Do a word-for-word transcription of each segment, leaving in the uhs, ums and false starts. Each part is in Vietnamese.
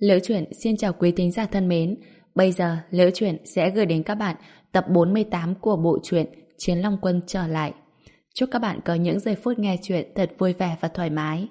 Liễu Chuyện xin chào quý thính giả thân mến. Bây giờ Liễu Chuyện sẽ gửi đến các bạn tập bốn mươi tám của bộ truyện Chiến Long Quân trở lại. Chúc các bạn có những giây phút nghe chuyện thật vui vẻ và thoải mái.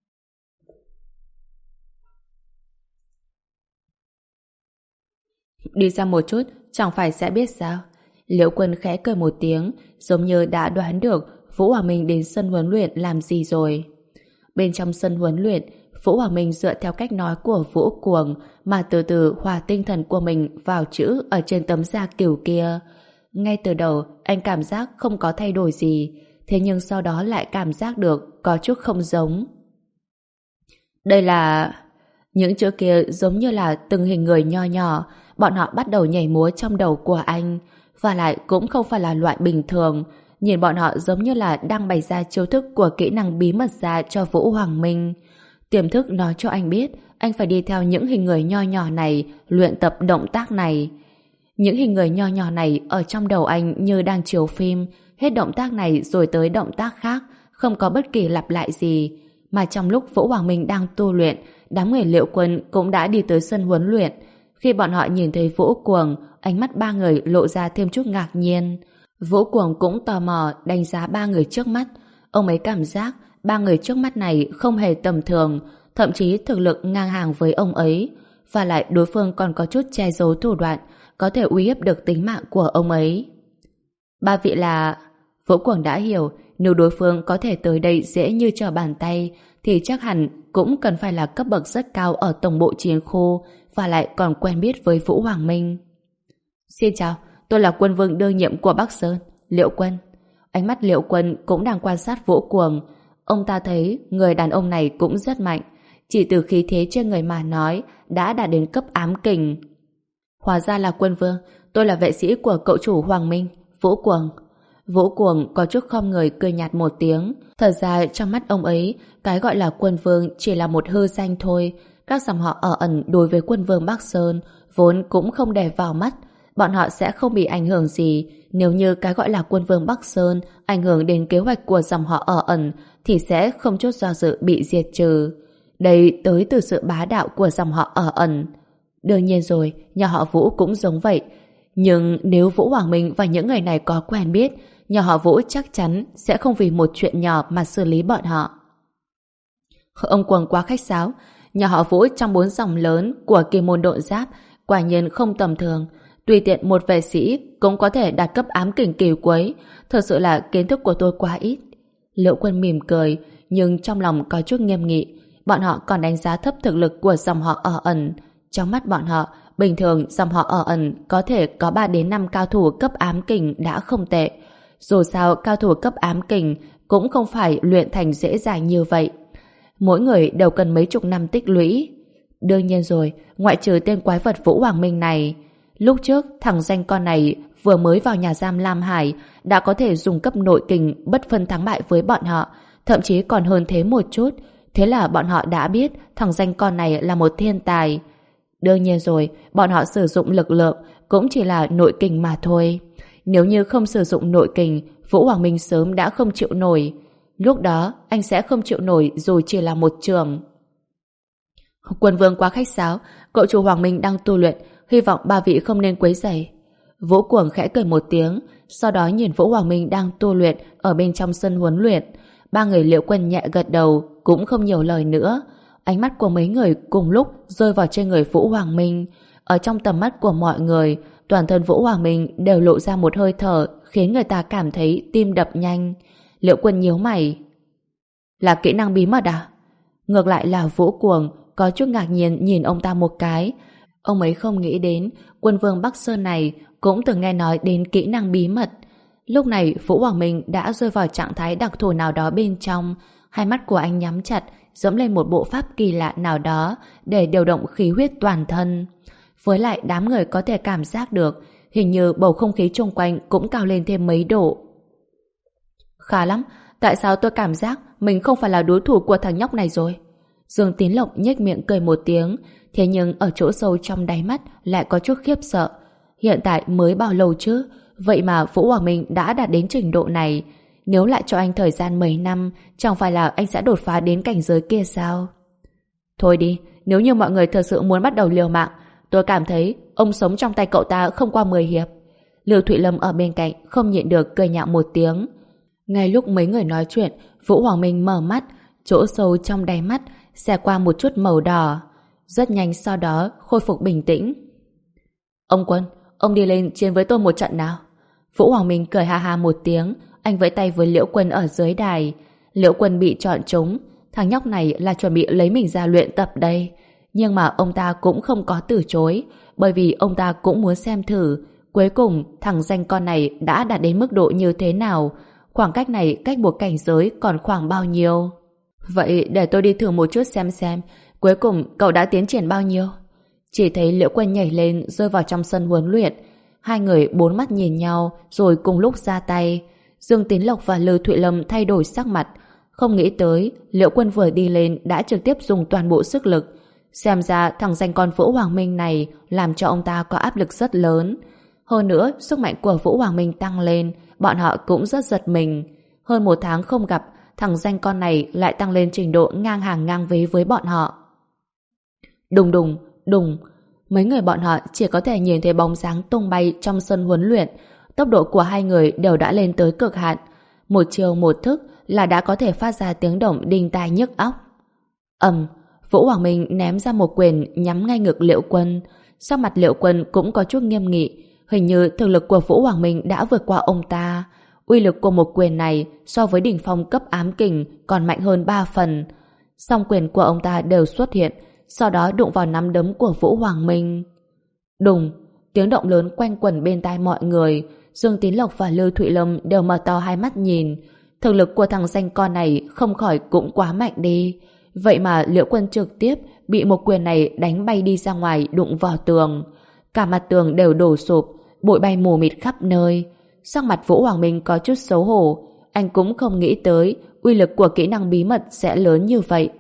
Đi ra một chút, chẳng phải sẽ biết sao? Liễu Quân khẽ cười một tiếng, giống như đã đoán được Vũ Hoàng Minh đến sân huấn luyện làm gì rồi. Bên trong sân huấn luyện, Vũ Hoàng Minh dựa theo cách nói của Vũ Cuồng mà từ từ hòa tinh thần của mình vào chữ ở trên tấm da cừu kia. Ngay từ đầu, anh cảm giác không có thay đổi gì, thế nhưng sau đó lại cảm giác được có chút không giống. Đây là... Những chữ kia giống như là từng hình người nho nhỏ, bọn họ bắt đầu nhảy múa trong đầu của anh, và lại cũng không phải là loại bình thường. Nhìn bọn họ giống như là đang bày ra chiêu thức của kỹ năng bí mật ra cho Vũ Hoàng Minh. Tiềm thức nói cho anh biết anh phải đi theo những hình người nho nhỏ này luyện tập động tác này. Những hình người nho nhỏ này ở trong đầu anh như đang chiếu phim, hết động tác này rồi tới động tác khác, không có bất kỳ lặp lại gì. Mà trong lúc Vũ Hoàng Minh đang tu luyện, đám người Liễu Quân cũng đã đi tới sân huấn luyện. Khi bọn họ nhìn thấy Vũ Cuồng, ánh mắt ba người lộ ra thêm chút ngạc nhiên. Vũ Cuồng cũng tò mò đánh giá ba người trước mắt. Ông ấy cảm giác ba người trước mắt này không hề tầm thường, thậm chí thực lực ngang hàng với ông ấy, và lại đối phương còn có chút che giấu thủ đoạn, có thể uy hiếp được tính mạng của ông ấy. Ba vị là... Vũ Cuồng đã hiểu, nếu đối phương có thể tới đây dễ như trở bàn tay, thì chắc hẳn cũng cần phải là cấp bậc rất cao ở tổng bộ chiến khu, và lại còn quen biết với Vũ Hoàng Minh. Xin chào, tôi là quân vương đương nhiệm của Bắc Sơn, Liễu Quân. Ánh mắt Liễu Quân cũng đang quan sát Vũ Cuồng. Ông ta thấy người đàn ông này cũng rất mạnh, chỉ từ khí thế trên người mà nói đã đạt đến cấp ám kình. Hóa ra là quân vương, tôi là vệ sĩ của cậu chủ Hoàng Minh, Vũ Cuồng. Vũ Cuồng có chút khom người cười nhạt một tiếng. Thật ra trong mắt ông ấy, cái gọi là quân vương chỉ là một hư danh thôi. Các dòng họ ở ẩn đối với quân vương Bắc Sơn vốn cũng không để vào mắt. Bọn họ sẽ không bị ảnh hưởng gì. Nếu như cái gọi là quân vương Bắc Sơn ảnh hưởng đến kế hoạch của dòng họ ở ẩn thì sẽ không chút do dự bị diệt trừ. Đây tới từ sự bá đạo của dòng họ ở ẩn. Đương nhiên rồi, nhà họ Vũ cũng giống vậy. Nhưng nếu Vũ Hoàng Minh và những người này có quen biết, nhà họ Vũ chắc chắn sẽ không vì một chuyện nhỏ mà xử lý bọn họ. Ông Cuồng quá khách sáo. Nhà họ Vũ trong bốn dòng lớn của Kim Môn Độn Giáp quả nhiên không tầm thường. Tùy tiện một vệ sĩ cũng có thể đạt cấp ám kình kỳ quấy. Thật sự là kiến thức của tôi quá ít. Liễu Quân mỉm cười, nhưng trong lòng có chút nghiêm nghị. Bọn họ còn đánh giá thấp thực lực của dòng họ ở ẩn. Trong mắt bọn họ, bình thường dòng họ ở ẩn có thể có ba đến năm cao thủ cấp ám kình đã không tệ. Dù sao cao thủ cấp ám kình cũng không phải luyện thành dễ dàng như vậy. Mỗi người đều cần mấy chục năm tích lũy. Đương nhiên rồi, ngoại trừ tên quái vật Vũ Hoàng Minh này. Lúc trước, thằng danh con này vừa mới vào nhà giam Lam Hải đã có thể dùng cấp nội kình bất phân thắng bại với bọn họ, thậm chí còn hơn thế một chút. Thế là bọn họ đã biết thằng danh con này là một thiên tài. Đương nhiên rồi, bọn họ sử dụng lực lượng cũng chỉ là nội kình mà thôi. Nếu như không sử dụng nội kình, Vũ Hoàng Minh sớm đã không chịu nổi. Lúc đó, anh sẽ không chịu nổi dù chỉ là một trường. Quân vương quá khách sáo, cậu chủ Hoàng Minh đang tu luyện, hy vọng ba vị không nên quấy rầy. Vũ Cuồng khẽ cười một tiếng, sau đó nhìn Vũ Hoàng Minh đang tu luyện ở bên trong sân huấn luyện. Ba người Liễu Quân nhẹ gật đầu, cũng không nhiều lời nữa. Ánh mắt của mấy người cùng lúc rơi vào trên người Vũ Hoàng Minh. Ở trong tầm mắt của mọi người, toàn thân Vũ Hoàng Minh đều lộ ra một hơi thở khiến người ta cảm thấy tim đập nhanh. Liễu Quân nhíu mày. Là kỹ năng bí mật à? Ngược lại là Vũ Cuồng có chút ngạc nhiên nhìn ông ta một cái. Ông ấy không nghĩ đến quân vương Bắc Sơn này cũng từng nghe nói đến kỹ năng bí mật. Lúc này Vũ Hoàng Minh đã rơi vào trạng thái đặc thù nào đó bên trong. Hai mắt của anh nhắm chặt, dẫm lên một bộ pháp kỳ lạ nào đó để điều động khí huyết toàn thân. Với lại đám người có thể cảm giác được hình như bầu không khí xung quanh cũng cao lên thêm mấy độ. Khá lắm, tại sao tôi cảm giác mình không phải là đối thủ của thằng nhóc này rồi? Dương Tín Lộc nhếch miệng cười một tiếng, thế nhưng ở chỗ sâu trong đáy mắt lại có chút khiếp sợ. Hiện tại mới bao lâu chứ? Vậy mà Vũ Hoàng Minh đã đạt đến trình độ này. Nếu lại cho anh thời gian mấy năm, chẳng phải là anh sẽ đột phá đến cảnh giới kia sao? Thôi đi, Nếu như mọi người thật sự muốn bắt đầu liều mạng, tôi cảm thấy ông sống trong tay cậu ta không qua mười hiệp. Lưu Thụy Lâm ở bên cạnh không nhịn được cười nhạo một tiếng. Ngay lúc mấy người nói chuyện, Vũ Hoàng Minh mở mắt, chỗ sâu trong đáy mắt xẹt qua một chút màu đỏ. Rất nhanh sau đó khôi phục bình tĩnh. Ông Quân, ông đi lên chiến với tôi một trận nào. Vũ Hoàng Minh cười ha ha một tiếng, anh vẫy tay với Liễu Quân ở dưới đài. Liễu Quân bị chọn trúng, thằng nhóc này là chuẩn bị lấy mình ra luyện tập đây. Nhưng mà ông ta cũng không có từ chối, bởi vì ông ta cũng muốn xem thử cuối cùng thằng danh con này đã đạt đến mức độ như thế nào, khoảng cách này cách một cảnh giới còn khoảng bao nhiêu. Vậy để tôi đi thử một chút xem xem cuối cùng cậu đã tiến triển bao nhiêu. Chỉ thấy Liễu Quân nhảy lên rơi vào trong sân huấn luyện. Hai người bốn mắt nhìn nhau rồi cùng lúc ra tay. Dương Tín Lộc và Lưu Thụy Lâm thay đổi sắc mặt. Không nghĩ tới Liễu Quân vừa đi lên đã trực tiếp dùng toàn bộ sức lực. Xem ra thằng danh con Vũ Hoàng Minh này làm cho ông ta có áp lực rất lớn. Hơn nữa sức mạnh của Vũ Hoàng Minh tăng lên, bọn họ cũng rất giật mình. Hơn một tháng không gặp, thằng danh con này lại tăng lên trình độ ngang hàng ngang vế với bọn họ. Đùng đùng, đùng. Mấy người bọn họ chỉ có thể nhìn thấy bóng dáng tung bay trong sân huấn luyện. Tốc độ của hai người đều đã lên tới cực hạn. Một chiều một thức là đã có thể phát ra tiếng động đinh tai nhức óc. Ầm, Vũ Hoàng Minh ném ra một quyền nhắm ngay ngực Liễu Quân. Sắc mặt Liễu Quân cũng có chút nghiêm nghị. Hình như thực lực của Vũ Hoàng Minh đã vượt qua ông ta. Uy lực của một quyền này so với đỉnh phong cấp ám kình còn mạnh hơn ba phần. Song quyền của ông ta đều xuất hiện, sau đó đụng vào nắm đấm của Vũ Hoàng Minh. Đùng, tiếng động lớn quanh quẩn bên tai mọi người. Dương Tín Lộc và Lưu Thụy Lâm đều mở to hai mắt nhìn. Thực lực của thằng danh con này không khỏi cũng quá mạnh đi. Vậy mà Liễu Quân trực tiếp bị một quyền này đánh bay đi ra ngoài, đụng vào tường. Cả mặt tường đều đổ sụp, bụi bay mù mịt khắp nơi. Sắc mặt Vũ Hoàng Minh có chút xấu hổ. Anh cũng không nghĩ tới uy lực của kỹ năng bí mật sẽ lớn như vậy.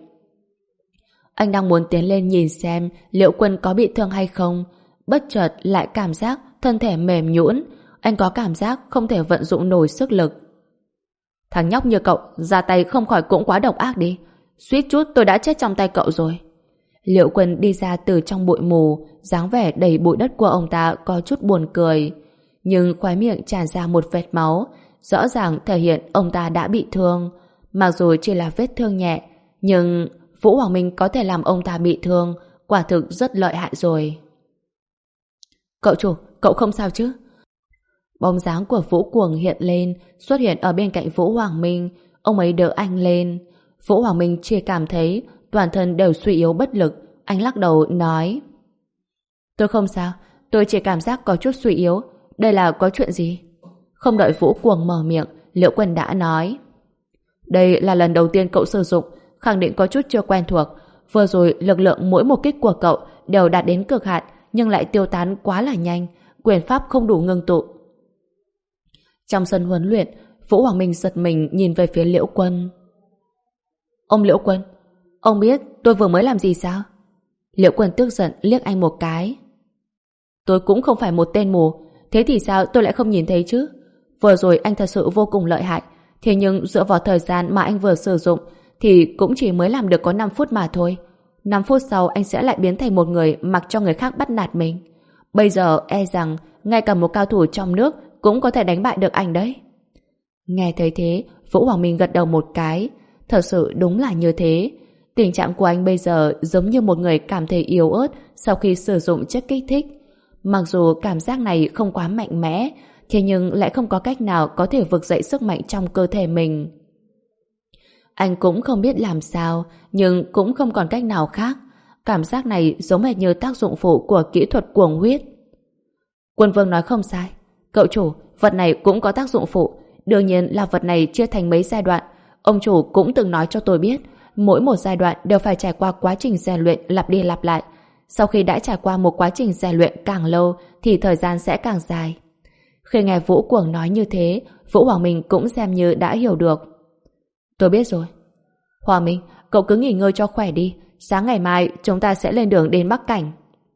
Anh đang muốn tiến lên nhìn xem Liễu Quân có bị thương hay không, bất chợt lại cảm giác thân thể mềm nhũn. Anh có cảm giác không thể vận dụng nổi sức lực. Thằng nhóc như cậu ra tay không khỏi cũng quá độc ác đi. Suýt chút tôi đã chết trong tay cậu rồi. Liễu Quân đi ra từ trong bụi mù, dáng vẻ đầy bụi đất của ông ta có chút buồn cười. Nhưng khóe miệng tràn ra một vệt máu, rõ ràng thể hiện ông ta đã bị thương. Mặc dù chỉ là vết thương nhẹ, nhưng Vũ Hoàng Minh có thể làm ông ta bị thương, quả thực rất lợi hại rồi. Cậu chủ, cậu không sao chứ? Bóng dáng của Vũ Cuồng hiện lên, xuất hiện ở bên cạnh Vũ Hoàng Minh. Ông ấy đỡ anh lên. Vũ Hoàng Minh chỉ cảm thấy toàn thân đều suy yếu bất lực. Anh lắc đầu nói: Tôi không sao, tôi chỉ cảm giác có chút suy yếu. Đây là có chuyện gì? Không đợi Vũ Cuồng mở miệng, Liễu Quân đã nói: Đây là lần đầu tiên cậu sử dụng, khẳng định có chút chưa quen thuộc. Vừa rồi lực lượng mỗi một kích của cậu đều đạt đến cực hạn, nhưng lại tiêu tán quá là nhanh, quyền pháp không đủ ngưng tụ. Trong sân huấn luyện, Vũ Hoàng Minh giật mình nhìn về phía Liễu Quân. Ông Liễu Quân, ông biết tôi vừa mới làm gì sao? Liễu Quân tức giận liếc anh một cái. Tôi cũng không phải một tên mù, thế thì sao tôi lại không nhìn thấy chứ? Vừa rồi anh thật sự vô cùng lợi hại, thế nhưng dựa vào thời gian mà anh vừa sử dụng thì cũng chỉ mới làm được có năm phút mà thôi. năm phút sau anh sẽ lại biến thành một người mặc cho người khác bắt nạt mình. Bây giờ e rằng ngay cả một cao thủ trong nước cũng có thể đánh bại được anh đấy. Nghe thấy thế, Vũ Hoàng Minh gật đầu một cái. Thật sự đúng là như thế. Tình trạng của anh bây giờ giống như một người cảm thấy yếu ớt sau khi sử dụng chất kích thích. Mặc dù cảm giác này không quá mạnh mẽ, thế nhưng lại không có cách nào có thể vực dậy sức mạnh trong cơ thể mình. Anh cũng không biết làm sao, nhưng cũng không còn cách nào khác. Cảm giác này giống hệt như tác dụng phụ của kỹ thuật cuồng huyết. Quân Vương nói không sai. Cậu chủ, vật này cũng có tác dụng phụ. Đương nhiên là vật này chia thành mấy giai đoạn. Ông chủ cũng từng nói cho tôi biết, mỗi một giai đoạn đều phải trải qua quá trình rèn luyện lặp đi lặp lại. Sau khi đã trải qua một quá trình rèn luyện càng lâu thì thời gian sẽ càng dài. Khi nghe Vũ Cuồng nói như thế, Vũ Hoàng Minh cũng xem như đã hiểu được. Tôi biết rồi. Hoàng Minh, cậu cứ nghỉ ngơi cho khỏe đi. Sáng ngày mai chúng ta sẽ lên đường đến Bắc Cảnh.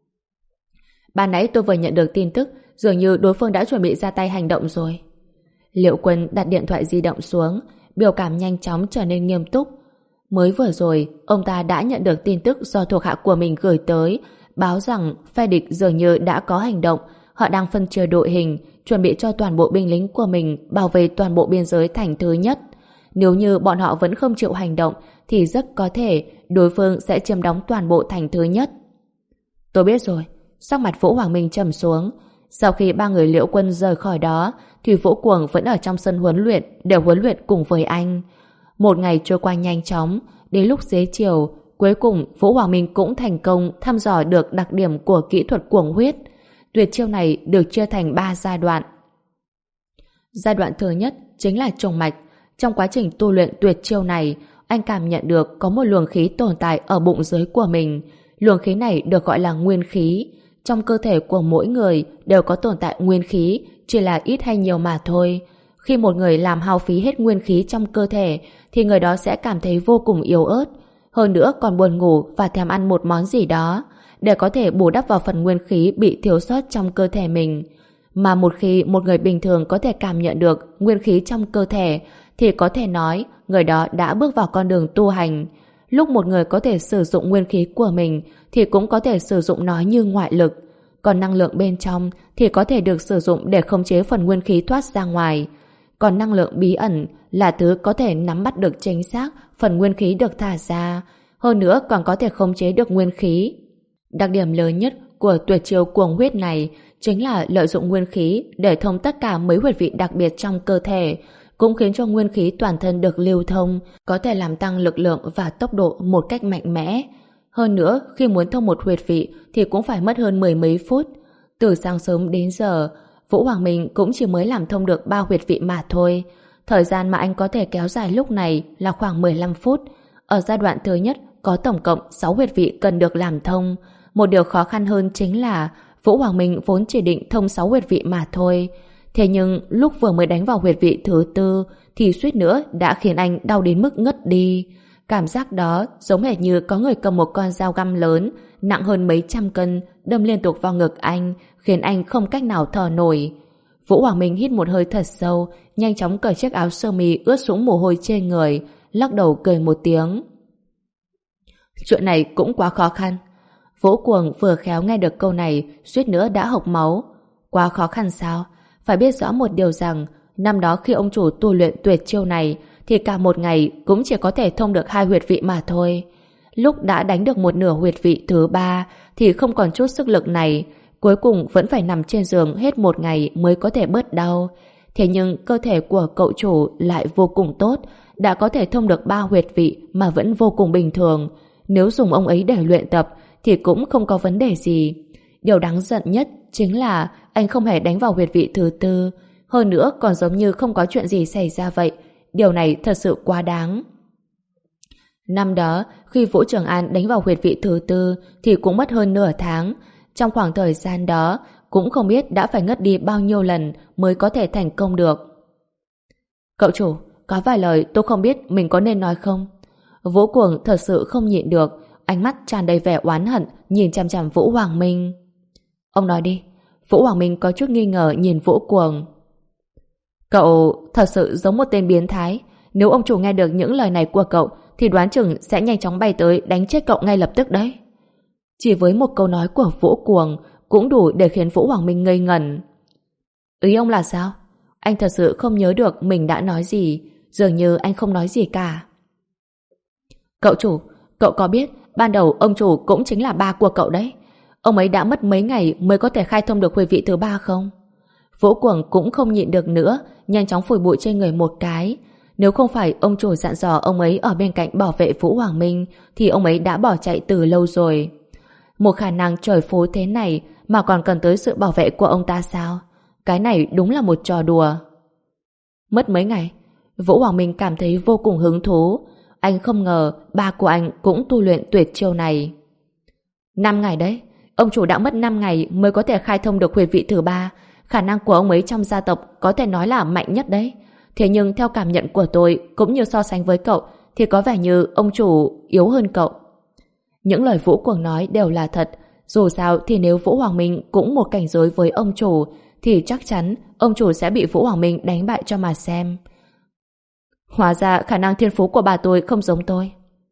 Ban nãy tôi vừa nhận được tin tức, dường như đối phương đã chuẩn bị ra tay hành động rồi. Liễu Quân đặt điện thoại di động xuống, biểu cảm nhanh chóng trở nên nghiêm túc. Mới vừa rồi, ông ta đã nhận được tin tức do thuộc hạ của mình gửi tới, báo rằng phe địch dường như đã có hành động. Họ đang phân chia đội hình, chuẩn bị cho toàn bộ binh lính của mình bảo vệ toàn bộ biên giới thành thứ nhất. Nếu như bọn họ vẫn không chịu hành động, thì rất có thể đối phương sẽ chiếm đóng toàn bộ thành thứ nhất. Tôi biết rồi. Sắc mặt Vũ Hoàng Minh trầm xuống. Sau khi ba người Liễu Quân rời khỏi đó, thì Vũ Cuồng vẫn ở trong sân huấn luyện để huấn luyện cùng với anh. Một ngày trôi qua nhanh chóng, đến lúc xế chiều, cuối cùng Vũ Hoàng Minh cũng thành công thăm dò được đặc điểm của kỹ thuật cuồng huyết. Tuyệt chiêu này được chia thành ba giai đoạn. Giai đoạn thứ nhất chính là trùng mạch. Trong quá trình tu luyện tuyệt chiêu này, anh cảm nhận được có một luồng khí tồn tại ở bụng dưới của mình. Luồng khí này được gọi là nguyên khí. Trong cơ thể của mỗi người đều có tồn tại nguyên khí, chỉ là ít hay nhiều mà thôi. Khi một người làm hao phí hết nguyên khí trong cơ thể, thì người đó sẽ cảm thấy vô cùng yếu ớt. Hơn nữa còn buồn ngủ và thèm ăn một món gì đó, để có thể bù đắp vào phần nguyên khí bị thiếu sót trong cơ thể mình. Mà một khi một người bình thường có thể cảm nhận được nguyên khí trong cơ thể, thì có thể nói người đó đã bước vào con đường tu hành. Lúc một người có thể sử dụng nguyên khí của mình, thì cũng có thể sử dụng nó như ngoại lực. Còn năng lượng bên trong thì có thể được sử dụng để khống chế phần nguyên khí thoát ra ngoài. Còn năng lượng bí ẩn là thứ có thể nắm bắt được chính xác phần nguyên khí được thả ra. Hơn nữa còn có thể khống chế được nguyên khí. Đặc điểm lớn nhất của tuyệt chiêu cuồng huyết này chính là lợi dụng nguyên khí để thông tất cả mấy huyệt vị đặc biệt trong cơ thể, cũng khiến cho nguyên khí toàn thân được lưu thông, có thể làm tăng lực lượng và tốc độ một cách mạnh mẽ. Hơn nữa, khi muốn thông một huyệt vị thì cũng phải mất hơn mười mấy phút. Từ sáng sớm đến giờ, Vũ Hoàng Minh cũng chỉ mới làm thông được ba huyệt vị mà thôi. Thời gian mà anh có thể kéo dài lúc này là khoảng mười lăm phút. Ở giai đoạn thứ nhất có tổng cộng sáu huyệt vị cần được làm thông. Một điều khó khăn hơn chính là Vũ Hoàng Minh vốn chỉ định thông sáu huyệt vị mà thôi. Thế nhưng lúc vừa mới đánh vào huyệt vị thứ tư thì suýt nữa đã khiến anh đau đến mức ngất đi. Cảm giác đó giống hệt như có người cầm một con dao găm lớn nặng hơn mấy trăm cân đâm liên tục vào ngực anh, khiến anh không cách nào thở nổi. Vũ Hoàng Minh hít một hơi thật sâu, nhanh chóng cởi chiếc áo sơ mi ướt sũng mồ hôi trên người, lắc đầu cười một tiếng. Chuyện này cũng quá khó khăn. Vũ Cuồng vừa khéo nghe được câu này, suýt nữa đã hộc máu. Quá khó khăn sao? Phải biết rõ một điều rằng, năm đó khi ông chủ tu luyện tuyệt chiêu này, thì cả một ngày cũng chỉ có thể thông được hai huyệt vị mà thôi. Lúc đã đánh được một nửa huyệt vị thứ ba, thì không còn chút sức lực này, cuối cùng vẫn phải nằm trên giường hết một ngày mới có thể bớt đau. Thế nhưng cơ thể của cậu chủ lại vô cùng tốt, đã có thể thông được ba huyệt vị mà vẫn vô cùng bình thường. Nếu dùng ông ấy để luyện tập thì cũng không có vấn đề gì. Điều đáng giận nhất chính là anh không hề đánh vào huyệt vị thứ tư, hơn nữa còn giống như không có chuyện gì xảy ra vậy. Điều này thật sự quá đáng. Năm đó, khi Vũ Trường An đánh vào huyệt vị thứ tư thì cũng mất hơn nửa tháng. Trong khoảng thời gian đó, cũng không biết đã phải ngất đi bao nhiêu lần mới có thể thành công được. Cậu chủ, có vài lời tôi không biết mình có nên nói không? Vũ Cuồng thật sự không nhịn được, ánh mắt tràn đầy vẻ oán hận nhìn chằm chằm Vũ Hoàng Minh. Ông nói đi. Vũ Hoàng Minh có chút nghi ngờ nhìn Vũ Cuồng. Cậu thật sự giống một tên biến thái. Nếu ông chủ nghe được những lời này của cậu thì đoán chừng sẽ nhanh chóng bay tới đánh chết cậu ngay lập tức đấy. Chỉ với một câu nói của Vũ Cuồng cũng đủ để khiến Vũ Hoàng Minh ngây ngẩn. Ý ông là sao? Anh thật sự không nhớ được mình đã nói gì. Dường như anh không nói gì cả. Cậu chủ, cậu có biết ban đầu ông chủ cũng chính là ba của cậu đấy. Ông ấy đã mất mấy ngày mới có thể khai thông được huyệt vị thứ ba không? Vũ Cuồng cũng không nhịn được nữa, nhanh chóng phủi bụi trên người một cái. Nếu không phải ông chủ dặn dò ông ấy ở bên cạnh bảo vệ Vũ Hoàng Minh thì ông ấy đã bỏ chạy từ lâu rồi. Một khả năng trời phú thế này mà còn cần tới sự bảo vệ của ông ta sao? Cái này đúng là một trò đùa. Mất mấy ngày, Vũ Hoàng Minh cảm thấy vô cùng hứng thú. Anh không ngờ ba của anh cũng tu luyện tuyệt chiêu này. Năm ngày đấy, ông chủ đã mất năm ngày mới có thể khai thông được huyệt vị thứ ba. Khả năng của ông ấy trong gia tộc có thể nói là mạnh nhất đấy. Thế nhưng theo cảm nhận của tôi, cũng như so sánh với cậu, thì có vẻ như ông chủ yếu hơn cậu. Những lời Vũ Cuồng nói đều là thật. Dù sao thì nếu Vũ Hoàng Minh cũng một cảnh giới với ông chủ, thì chắc chắn ông chủ sẽ bị Vũ Hoàng Minh đánh bại cho mà xem. Hóa ra khả năng thiên phú của bà tôi không giống tôi.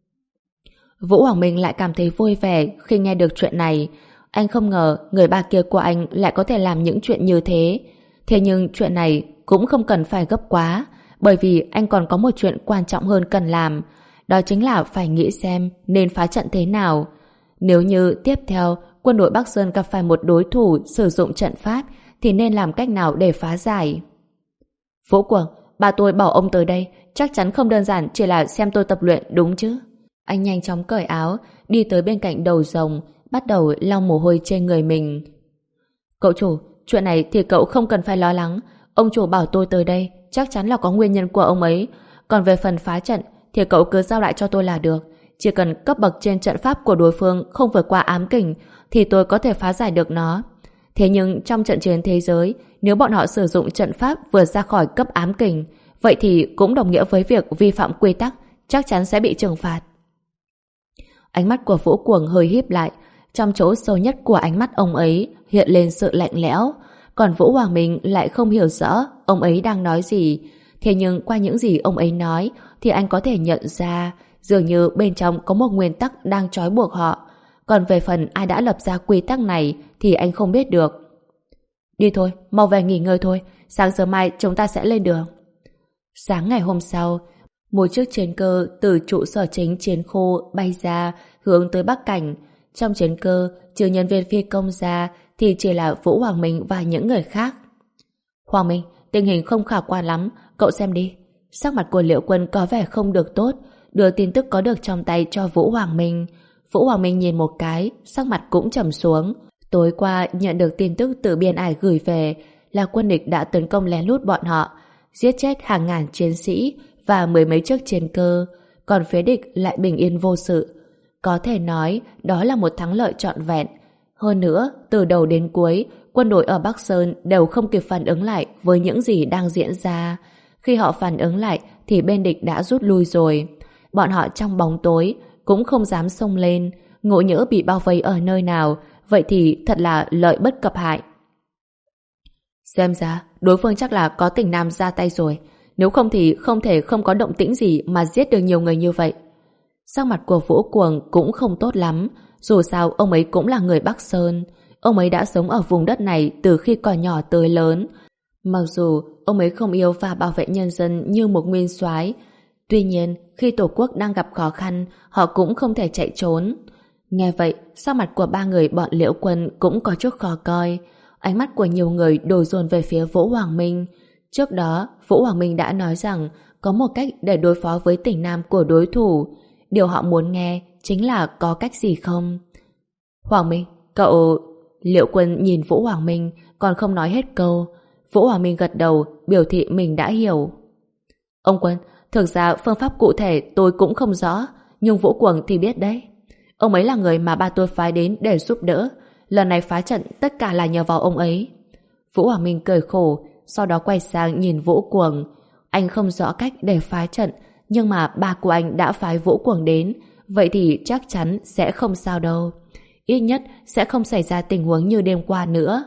Vũ Hoàng Minh lại cảm thấy vui vẻ khi nghe được chuyện này. Anh không ngờ người ba kia của anh lại có thể làm những chuyện như thế. Thế nhưng chuyện này cũng không cần phải gấp quá, bởi vì anh còn có một chuyện quan trọng hơn cần làm. Đó chính là phải nghĩ xem nên phá trận thế nào. Nếu như tiếp theo quân đội Bắc Sơn gặp phải một đối thủ sử dụng trận pháp thì nên làm cách nào để phá giải? Vũ Cuồng, bà tôi bảo ông tới đây, chắc chắn không đơn giản chỉ là xem tôi tập luyện đúng chứ? Anh nhanh chóng cởi áo, đi tới bên cạnh đầu rồng, bắt đầu lau mồ hôi trên người mình. Cậu chủ, chuyện này thì cậu không cần phải lo lắng. Ông chủ bảo tôi tới đây, chắc chắn là có nguyên nhân của ông ấy. Còn về phần phá trận thì cậu cứ giao lại cho tôi là được. Chỉ cần cấp bậc trên trận pháp của đối phương không vượt qua ám kình thì tôi có thể phá giải được nó. Thế nhưng trong trận chiến thế giới, nếu bọn họ sử dụng trận pháp vượt ra khỏi cấp ám kình, vậy thì cũng đồng nghĩa với việc vi phạm quy tắc, chắc chắn sẽ bị trừng phạt. Ánh mắt của Vũ Cuồng hơi híp lại, trong chỗ sâu nhất của ánh mắt ông ấy hiện lên sự lạnh lẽo. Còn Vũ Hoàng Minh lại không hiểu rõ ông ấy đang nói gì. Thế nhưng qua những gì ông ấy nói thì anh có thể nhận ra dường như bên trong có một nguyên tắc đang trói buộc họ. Còn về phần ai đã lập ra quy tắc này thì anh không biết được. Đi thôi, mau về nghỉ ngơi thôi, sáng sớm mai chúng ta sẽ lên đường. Sáng ngày hôm sau, một chiếc chiến cơ từ trụ sở chính chiến khu bay ra hướng tới Bắc Cảnh. Trong chiến cơ, trừ nhân viên phi công ra thì chỉ là Vũ Hoàng Minh và những người khác. Hoàng Minh, tình hình không khả quan lắm, cậu xem đi. Sắc mặt của Liễu Quân có vẻ không được tốt, đưa tin tức có được trong tay cho Vũ Hoàng Minh. Vũ Hoàng Minh nhìn một cái, sắc mặt cũng trầm xuống. Tối qua nhận được tin tức từ Biên Ải gửi về là quân địch đã tấn công lén lút bọn họ, giết chết hàng ngàn chiến sĩ và mười mấy chiếc chiến cơ, còn phía địch lại bình yên vô sự. Có thể nói đó là một thắng lợi trọn vẹn. Hơn nữa, từ đầu đến cuối, quân đội ở Bắc Sơn đều không kịp phản ứng lại với những gì đang diễn ra. Khi họ phản ứng lại thì bên địch đã rút lui rồi. Bọn họ trong bóng tối cũng không dám xông lên, ngộ nhỡ bị bao vây ở nơi nào, vậy thì thật là lợi bất cập hại. Xem ra, đối phương chắc là có tỉnh Nam ra tay rồi. Nếu không thì không thể không có động tĩnh gì mà giết được nhiều người như vậy. Sắc mặt của Vũ Cuồng cũng không tốt lắm. Dù sao ông ấy cũng là người Bắc Sơn. Ông ấy đã sống ở vùng đất này từ khi còn nhỏ tới lớn. Mặc dù ông ấy không yêu và bảo vệ nhân dân như một nguyên soái, tuy nhiên khi Tổ quốc đang gặp khó khăn, họ cũng không thể chạy trốn. Nghe vậy, sắc mặt của ba người bọn Liễu Quân cũng có chút khó coi. Ánh mắt của nhiều người đổ dồn về phía Vũ Hoàng Minh. Trước đó, Vũ Hoàng Minh đã nói rằng có một cách để đối phó với tỉnh Nam của đối thủ. Điều họ muốn nghe chính là có cách gì không? Hoàng Minh, cậu... Liễu Quân nhìn Vũ Hoàng Minh còn không nói hết câu. Vũ Hoàng Minh gật đầu, biểu thị mình đã hiểu. Ông Quân, thực ra phương pháp cụ thể tôi cũng không rõ, nhưng Vũ Cuồng thì biết đấy. Ông ấy là người mà ba tôi phái đến để giúp đỡ. Lần này phá trận tất cả là nhờ vào ông ấy. Vũ Hoàng Minh cười khổ, sau đó quay sang nhìn Vũ Cuồng. Anh không rõ cách để phá trận, nhưng mà ba của anh đã phái Vũ Cuồng đến, vậy thì chắc chắn sẽ không sao đâu. Ít nhất sẽ không xảy ra tình huống như đêm qua nữa.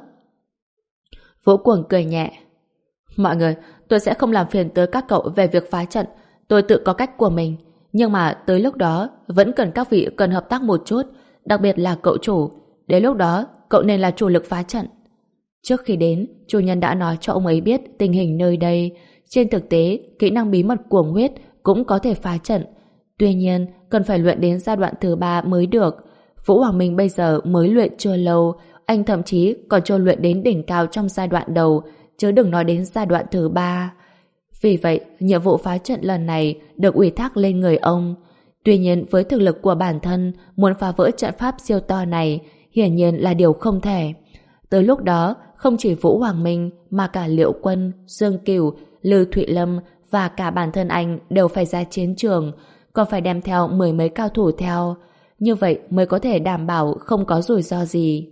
Vũ Cuồng cười nhẹ. Mọi người, tôi sẽ không làm phiền tới các cậu về việc phá trận, tôi tự có cách của mình. Nhưng mà tới lúc đó vẫn cần các vị cần hợp tác một chút, đặc biệt là cậu chủ. Đến lúc đó cậu nên là chủ lực phá trận. Trước khi đến, chủ nhân đã nói cho ông ấy biết tình hình nơi đây. Trên thực tế, kỹ năng bí mật cuồng huyết cũng có thể phá trận. Tuy nhiên, cần phải luyện đến giai đoạn thứ ba mới được. Vũ Hoàng Minh bây giờ mới luyện chưa lâu, anh thậm chí còn chưa luyện đến đỉnh cao trong giai đoạn đầu, chứ đừng nói đến giai đoạn thứ ba. Vì vậy, nhiệm vụ phá trận lần này được ủy thác lên người ông. Tuy nhiên, với thực lực của bản thân, muốn phá vỡ trận pháp siêu to này hiển nhiên là điều không thể. Tới lúc đó, không chỉ Vũ Hoàng Minh mà cả Liễu Quân, Dương Cửu, Lư Thụy Lâm và cả bản thân anh đều phải ra chiến trường, còn phải đem theo mười mấy cao thủ theo. Như vậy mới có thể đảm bảo không có rủi ro gì.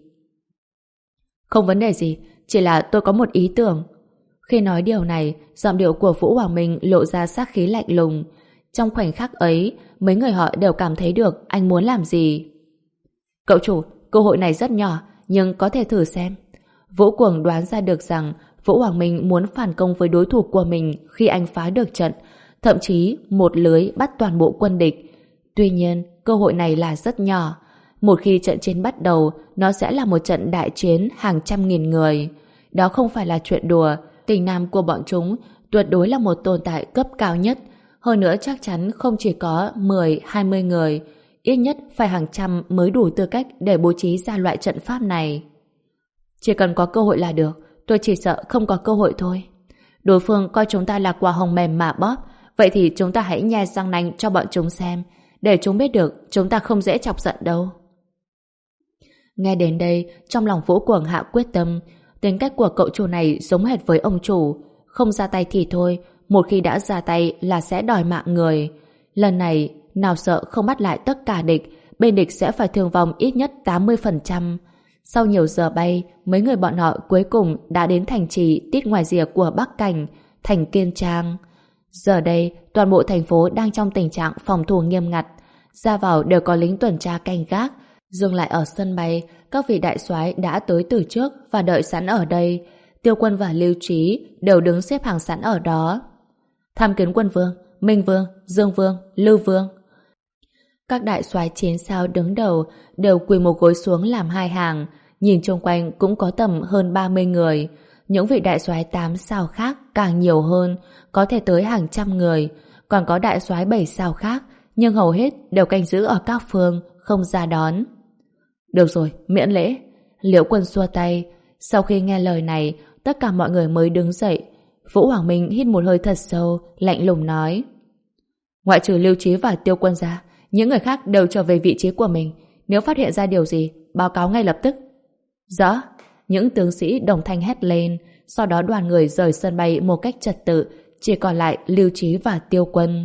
Không vấn đề gì, chỉ là tôi có một ý tưởng. Khi nói điều này, giọng điệu của Vũ Hoàng Minh lộ ra sát khí lạnh lùng. Trong khoảnh khắc ấy, mấy người họ đều cảm thấy được anh muốn làm gì. Cậu chủ, cơ hội này rất nhỏ, nhưng có thể thử xem. Vũ Cuồng đoán ra được rằng Vũ Hoàng Minh muốn phản công với đối thủ của mình khi anh phá được trận, thậm chí một lưới bắt toàn bộ quân địch. Tuy nhiên, cơ hội này là rất nhỏ. Một khi trận chiến bắt đầu, nó sẽ là một trận đại chiến hàng trăm nghìn người. Đó không phải là chuyện đùa. Tỉnh Nam của bọn chúng tuyệt đối là một tồn tại cấp cao nhất. Hơn nữa chắc chắn không chỉ có mười hai mươi người, ít nhất phải hàng trăm mới đủ tư cách để bố trí ra loại trận pháp này. Chỉ cần có cơ hội là được, tôi chỉ sợ không có cơ hội thôi. Đối phương coi chúng ta là quả hồng mềm mà bóp, vậy thì chúng ta hãy nhe răng nanh cho bọn chúng xem, để chúng biết được chúng ta không dễ chọc giận đâu. Nghe đến đây, trong lòng Vũ Cuồng hạ quyết tâm. Tính cách của cậu chủ này giống hệt với ông chủ. Không ra tay thì thôi, một khi đã ra tay là sẽ đòi mạng người. Lần này, nào sợ không bắt lại tất cả địch, bên địch sẽ phải thương vong ít nhất tám mươi phần trăm. Sau nhiều giờ bay, mấy người bọn họ cuối cùng đã đến thành trì tít ngoài rìa của Bắc Cảnh, thành Kiên Trang. Giờ đây, toàn bộ thành phố đang trong tình trạng phòng thủ nghiêm ngặt. Ra vào đều có lính tuần tra canh gác. Dừng lại ở sân bay, các vị đại soái đã tới từ trước và đợi sẵn ở đây. Tiêu Quân và Lưu Trí đều đứng xếp hàng sẵn ở đó. Tham kiến Quân Vương, Minh Vương, Dương Vương, Lưu Vương. Các đại soái chiến sao đứng đầu đều quỳ một gối xuống làm hai hàng. Nhìn chung quanh cũng có tầm hơn ba mươi người. Những vị đại soái tám sao khác càng nhiều hơn, có thể tới hàng trăm người. Còn có đại soái bảy sao khác, nhưng hầu hết đều canh giữ ở các phương, không ra đón. Được rồi, miễn lễ. Liễu Quân xua tay. Sau khi nghe lời này, tất cả mọi người mới đứng dậy. Vũ Hoàng Minh hít một hơi thật sâu, lạnh lùng nói: ngoại trừ Lưu Trí và Tiêu Quân ra, những người khác đều trở về vị trí của mình. Nếu phát hiện ra điều gì, báo cáo ngay lập tức. Rõ. Những tướng sĩ đồng thanh hét lên. Sau đó đoàn người rời sân bay một cách trật tự, chỉ còn lại Lưu Trí và Tiêu Quân.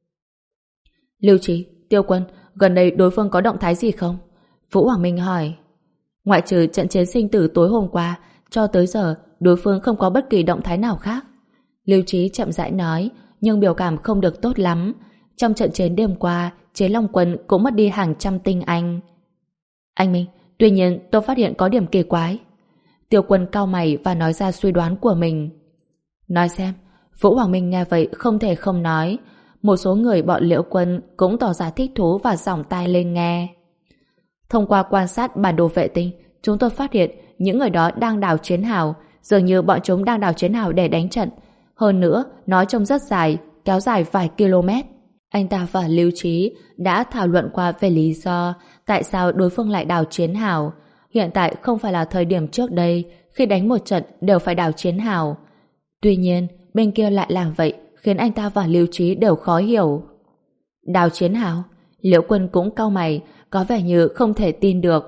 Lưu Trí, Tiêu Quân, gần đây đối phương có động thái gì không? Vũ Hoàng Minh hỏi. Ngoại trừ trận chiến sinh tử tối hôm qua, cho tới giờ đối phương không có bất kỳ động thái nào khác. Lưu Trí chậm rãi nói, nhưng biểu cảm không được tốt lắm. Trong trận chiến đêm qua, Chế Long Quân cũng mất đi hàng trăm tinh anh. Anh Minh, tuy nhiên tôi phát hiện có điểm kỳ quái. Tiêu Quân cau mày và nói ra suy đoán của mình. Nói xem. Vũ Hoàng Minh nghe vậy không thể không nói. Một số người bọn Liễu Quân cũng tỏ ra thích thú và giỏng tai lên nghe. Thông qua quan sát bản đồ vệ tinh, chúng tôi phát hiện những người đó đang đào chiến hào. Dường như bọn chúng đang đào chiến hào để đánh trận. Hơn nữa, nó trông rất dài, kéo dài vài km. Anh ta và Lưu Trí đã thảo luận qua về lý do tại sao đối phương lại đào chiến hào. Hiện tại không phải là thời điểm trước đây, khi đánh một trận đều phải đào chiến hào. Tuy nhiên, bên kia lại làm vậy, khiến anh ta và Lưu Trí đều khó hiểu. Đào chiến hào? Liễu Quân cũng cau mày, có vẻ như không thể tin được.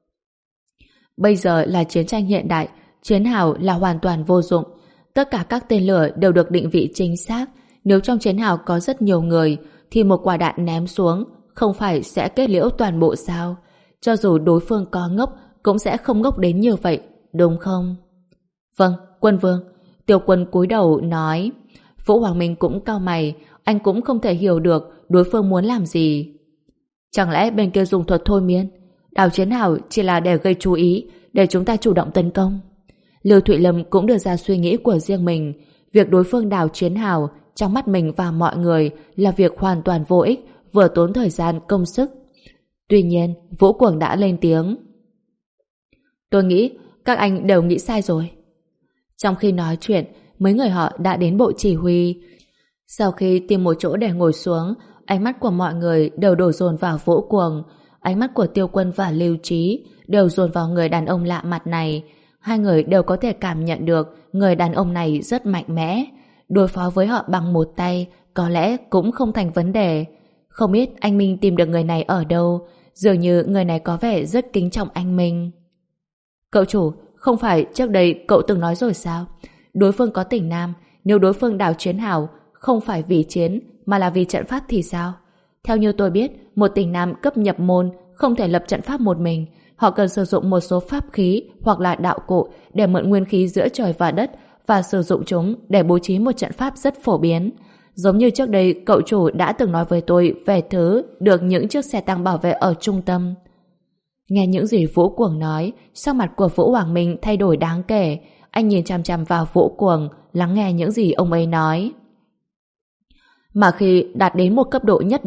Bây giờ là chiến tranh hiện đại, chiến hào là hoàn toàn vô dụng. Tất cả các tên lửa đều được định vị chính xác. Nếu trong chiến hào có rất nhiều người, thì một quả đạn ném xuống, không phải sẽ kết liễu toàn bộ sao? Cho dù đối phương có ngốc, cũng sẽ không ngốc đến như vậy, đúng không? Vâng, Quân Vương. Tiêu Quân cúi đầu nói. Vũ Hoàng Minh cũng cau mày, anh cũng không thể hiểu được đối phương muốn làm gì. Chẳng lẽ bên kia dùng thuật thôi miên? Đào chiến hào chỉ là để gây chú ý, để chúng ta chủ động tấn công. Lưu Thụy Lâm cũng đưa ra suy nghĩ của riêng mình. Việc đối phương đào chiến hào trong mắt mình và mọi người là việc hoàn toàn vô ích, vừa tốn thời gian công sức. Tuy nhiên, Vũ Cuồng đã lên tiếng. Tôi nghĩ các anh đều nghĩ sai rồi. Trong khi nói chuyện, mấy người họ đã đến bộ chỉ huy. Sau khi tìm một chỗ để ngồi xuống, ánh mắt của mọi người đều đổ dồn vào Vũ Cuồng. Ánh mắt của Tiêu Quân và Lưu Trí đều dồn vào người đàn ông lạ mặt này. Hai người đều có thể cảm nhận được người đàn ông này rất mạnh mẽ. Đối phó với họ bằng một tay có lẽ cũng không thành vấn đề. Không biết anh Minh tìm được người này ở đâu. Dường như người này có vẻ rất kính trọng anh Minh. Cậu chủ, không phải trước đây cậu từng nói rồi sao? Đối phương có tỉnh Nam, nếu đối phương đào chiến hào không phải vì chiến mà là vì trận pháp thì sao? Theo như tôi biết, một tỉnh Nam cấp nhập môn không thể lập trận pháp một mình. Họ cần sử dụng một số pháp khí hoặc là đạo cụ để mượn nguyên khí giữa trời và đất và sử dụng chúng để bố trí một trận pháp rất phổ biến. Giống như trước đây cậu chủ đã từng nói với tôi về thứ được những chiếc xe tăng bảo vệ ở trung tâm. Nghe những gì Vũ Cuồng nói, sắc mặt của Vũ Hoàng Minh thay đổi đáng kể. Anh nhìn chằm chằm vào Vũ Cuồng, lắng nghe những gì ông ấy nói. Mà khi đạt đến một cấp độ nhất định,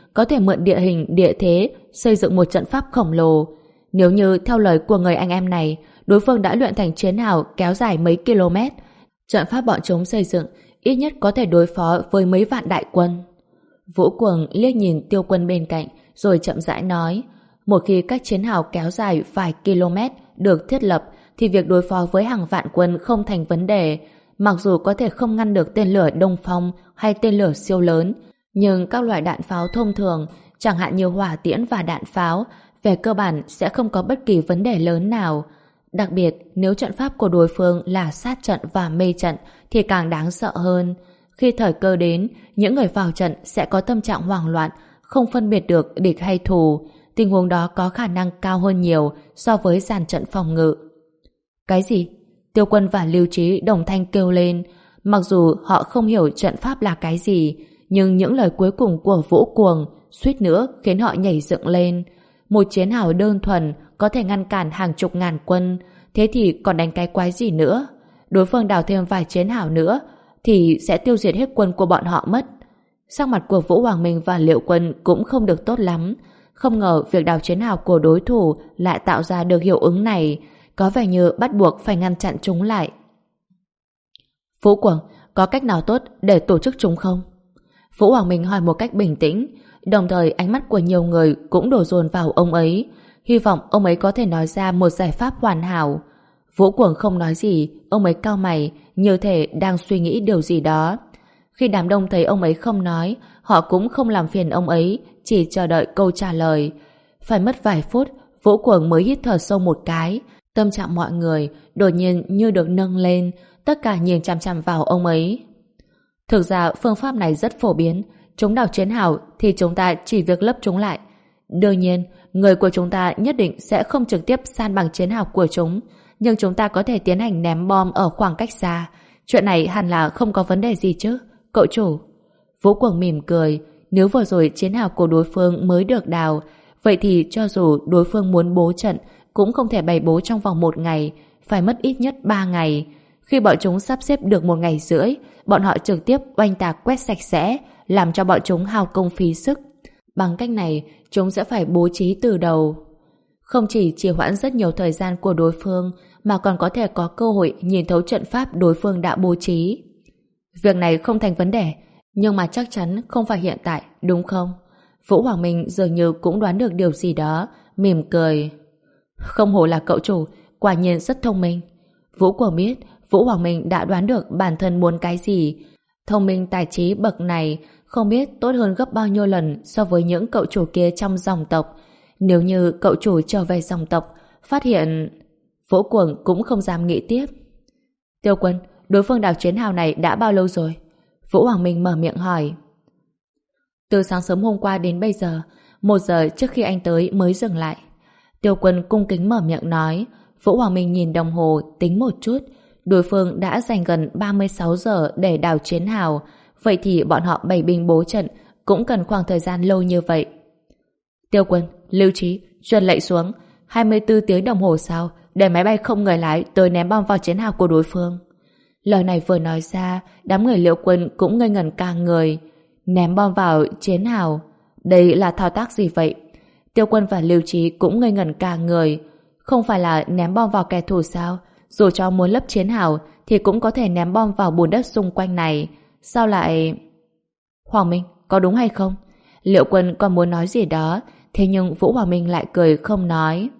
có thể mượn địa hình, địa thế xây dựng một trận pháp khổng lồ. Nếu như theo lời của người anh em này, đối phương đã luyện thành chiến hào kéo dài mấy km, trận pháp bọn chúng xây dựng ít nhất có thể đối phó với mấy vạn đại quân. Vũ Cuồng liếc nhìn Tiêu Quân bên cạnh rồi chậm rãi nói, một khi các chiến hào kéo dài vài km được thiết lập thì việc đối phó với hàng vạn quân không thành vấn đề. Mặc dù có thể không ngăn được tên lửa Đông Phong hay tên lửa siêu lớn, nhưng các loại đạn pháo thông thường, chẳng hạn như hỏa tiễn và đạn pháo, về cơ bản sẽ không có bất kỳ vấn đề lớn nào. Đặc biệt, nếu trận pháp của đối phương là sát trận và mê trận thì càng đáng sợ hơn. Khi thời cơ đến, những người vào trận sẽ có tâm trạng hoảng loạn, không phân biệt được địch hay thù. Tình huống đó có khả năng cao hơn nhiều so với dàn trận phòng ngự. Cái gì? Tiêu Quân và Lưu Trí đồng thanh kêu lên. Mặc dù họ không hiểu trận pháp là cái gì, nhưng những lời cuối cùng của Vũ Cuồng suýt nữa khiến họ nhảy dựng lên. Một chiến hào đơn thuần có thể ngăn cản hàng chục ngàn quân, thế thì còn đánh cái quái gì nữa? Đối phương đào thêm vài chiến hào nữa thì sẽ tiêu diệt hết quân của bọn họ mất. Sắc mặt của Vũ Hoàng Minh và Liệu Quân cũng không được tốt lắm. Không ngờ việc đào chiến hào của đối thủ lại tạo ra được hiệu ứng này, có vẻ như bắt buộc phải ngăn chặn chúng lại. Vũ Cuồng, có cách nào tốt để tổ chức chúng không? Vũ Hoàng Minh hỏi một cách bình tĩnh, đồng thời ánh mắt của nhiều người cũng đổ dồn vào ông ấy, hy vọng ông ấy có thể nói ra một giải pháp hoàn hảo. Vũ Cuồng không nói gì, ông ấy cau mày, như thể đang suy nghĩ điều gì đó. Khi đám đông thấy ông ấy không nói, họ cũng không làm phiền ông ấy, chỉ chờ đợi câu trả lời. Phải mất vài phút, Vũ Cuồng mới hít thở sâu một cái. Tâm trạng mọi người đột nhiên như được nâng lên, tất cả nhìn chằm chằm vào ông ấy. Thực ra phương pháp này rất phổ biến, chúng đào chiến hào thì chúng ta chỉ việc lấp chúng lại. Đương nhiên, người của chúng ta nhất định sẽ không trực tiếp san bằng chiến hào của chúng, nhưng chúng ta có thể tiến hành ném bom ở khoảng cách xa. Chuyện này hẳn là không có vấn đề gì chứ, cậu chủ. Vũ Cuồng mỉm cười, nếu vừa rồi chiến hào của đối phương mới được đào, vậy thì cho dù đối phương muốn bố trận cũng không thể bày bố trong vòng một ngày, phải mất ít nhất ba ngày. Khi bọn chúng sắp xếp được một ngày rưỡi, bọn họ trực tiếp oanh tạc quét sạch sẽ, làm cho bọn chúng hao công phí sức. Bằng cách này, chúng sẽ phải bố trí từ đầu. Không chỉ trì hoãn rất nhiều thời gian của đối phương, mà còn có thể có cơ hội nhìn thấu trận pháp đối phương đã bố trí. Việc này không thành vấn đề, nhưng mà chắc chắn không phải hiện tại, đúng không? Vũ Hoàng Minh dường như cũng đoán được điều gì đó, mỉm cười. Không hổ là cậu chủ, quả nhiên rất thông minh. Vũ Cuồng biết Vũ Hoàng Minh đã đoán được bản thân muốn cái gì. Thông minh tài trí bậc này không biết tốt hơn gấp bao nhiêu lần so với những cậu chủ kia trong dòng tộc. Nếu như cậu chủ trở về dòng tộc, phát hiện... Vũ Cuồng cũng không dám nghĩ tiếp. Tiêu Quân, đối phương đào chiến hào này đã bao lâu rồi? Vũ Hoàng Minh mở miệng hỏi. Từ sáng sớm hôm qua đến bây giờ, một giờ trước khi anh tới mới dừng lại. Tiêu Quân cung kính mở miệng nói. Vũ Hoàng Minh nhìn đồng hồ tính một chút, đối phương đã dành gần ba mươi sáu giờ để đào chiến hào, vậy thì bọn họ bày binh bố trận cũng cần khoảng thời gian lâu như vậy. Tiêu Quân, Lưu Trí, truyền lệnh xuống, hai mươi tư tiếng đồng hồ sau để máy bay không người lái tới ném bom vào chiến hào của đối phương. Lời này vừa nói ra, đám người Liệu Quân cũng ngây ngẩn cả người. Ném bom vào chiến hào, đây là thao tác gì vậy? Tiêu Quân và Lưu Trí cũng ngây ngẩn cả người. Không phải là ném bom vào kẻ thù sao? Dù cho muốn lấp chiến hào thì cũng có thể ném bom vào bùn đất xung quanh này. Sao lại... Hoàng Minh, có đúng hay không? Liệu Quân còn muốn nói gì đó, thế nhưng Vũ Hoàng Minh lại cười không nói.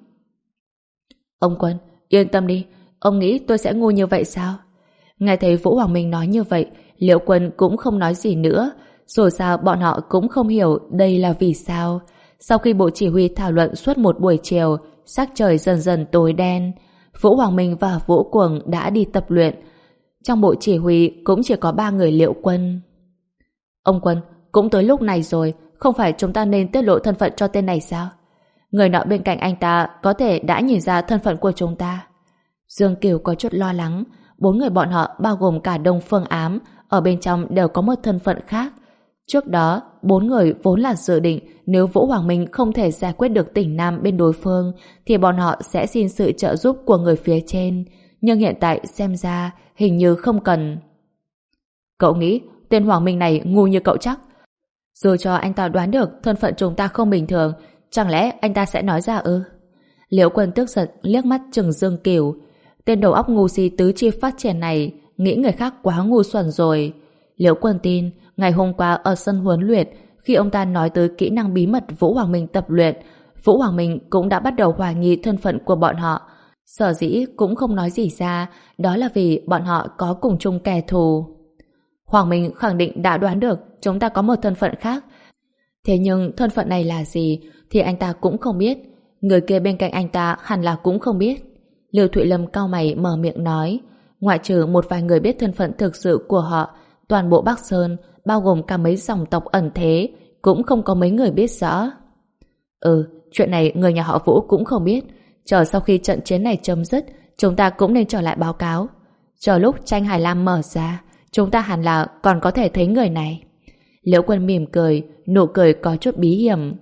Ông Quân, yên tâm đi, ông nghĩ tôi sẽ ngu như vậy sao? Nghe thấy Vũ Hoàng Minh nói như vậy, Liệu Quân cũng không nói gì nữa. Dù sao bọn họ cũng không hiểu đây là vì sao. Sau khi bộ chỉ huy thảo luận suốt một buổi chiều, sắc trời dần dần tối đen. Vũ Hoàng Minh và Vũ Cuồng đã đi tập luyện. Trong bộ chỉ huy cũng chỉ có ba người Liệu Quân. Ông Quân, cũng tới lúc này rồi, không phải chúng ta nên tiết lộ thân phận cho tên này sao? Người nọ bên cạnh anh ta có thể đã nhìn ra thân phận của chúng ta. Dương Kiều có chút lo lắng. Bốn người bọn họ bao gồm cả Đông Phương Ám, ở bên trong đều có một thân phận khác. Trước đó, bốn người vốn là dự định nếu Vũ Hoàng Minh không thể giải quyết được tỉnh Nam bên đối phương thì bọn họ sẽ xin sự trợ giúp của người phía trên. Nhưng hiện tại xem ra hình như không cần. Cậu nghĩ tên Hoàng Minh này ngu như cậu chắc? Dù cho anh ta đoán được thân phận chúng ta không bình thường, chẳng lẽ anh ta sẽ nói ra ư? Liễu Quân tức giận liếc mắt chừng Dương Cửu. Tên đầu óc ngu si tứ chi phát triển này nghĩ người khác quá ngu xuẩn rồi. Liễu Quân tin ngày hôm qua ở sân huấn luyện, khi ông ta nói tới kỹ năng bí mật Vũ Hoàng Minh tập luyện, Vũ Hoàng Minh cũng đã bắt đầu hoài nghi thân phận của bọn họ. Sở dĩ cũng không nói gì ra, đó là vì bọn họ có cùng chung kẻ thù. Hoàng Minh khẳng định đã đoán được chúng ta có một thân phận khác. Thế nhưng thân phận này là gì thì anh ta cũng không biết. Người kia bên cạnh anh ta hẳn là cũng không biết. Lưu Thụy Lâm cau mày mở miệng nói, ngoại trừ một vài người biết thân phận thực sự của họ, toàn bộ Bắc Sơn, bao gồm cả mấy dòng tộc ẩn thế, cũng không có mấy người biết rõ. Ừ, chuyện này người nhà họ Vũ cũng không biết. Chờ sau khi trận chiến này chấm dứt, chúng ta cũng nên trở lại báo cáo. Chờ lúc tranh Hải Lam mở ra, chúng ta hẳn là còn có thể thấy người này. Liễu Quân mỉm cười, nụ cười có chút bí hiểm.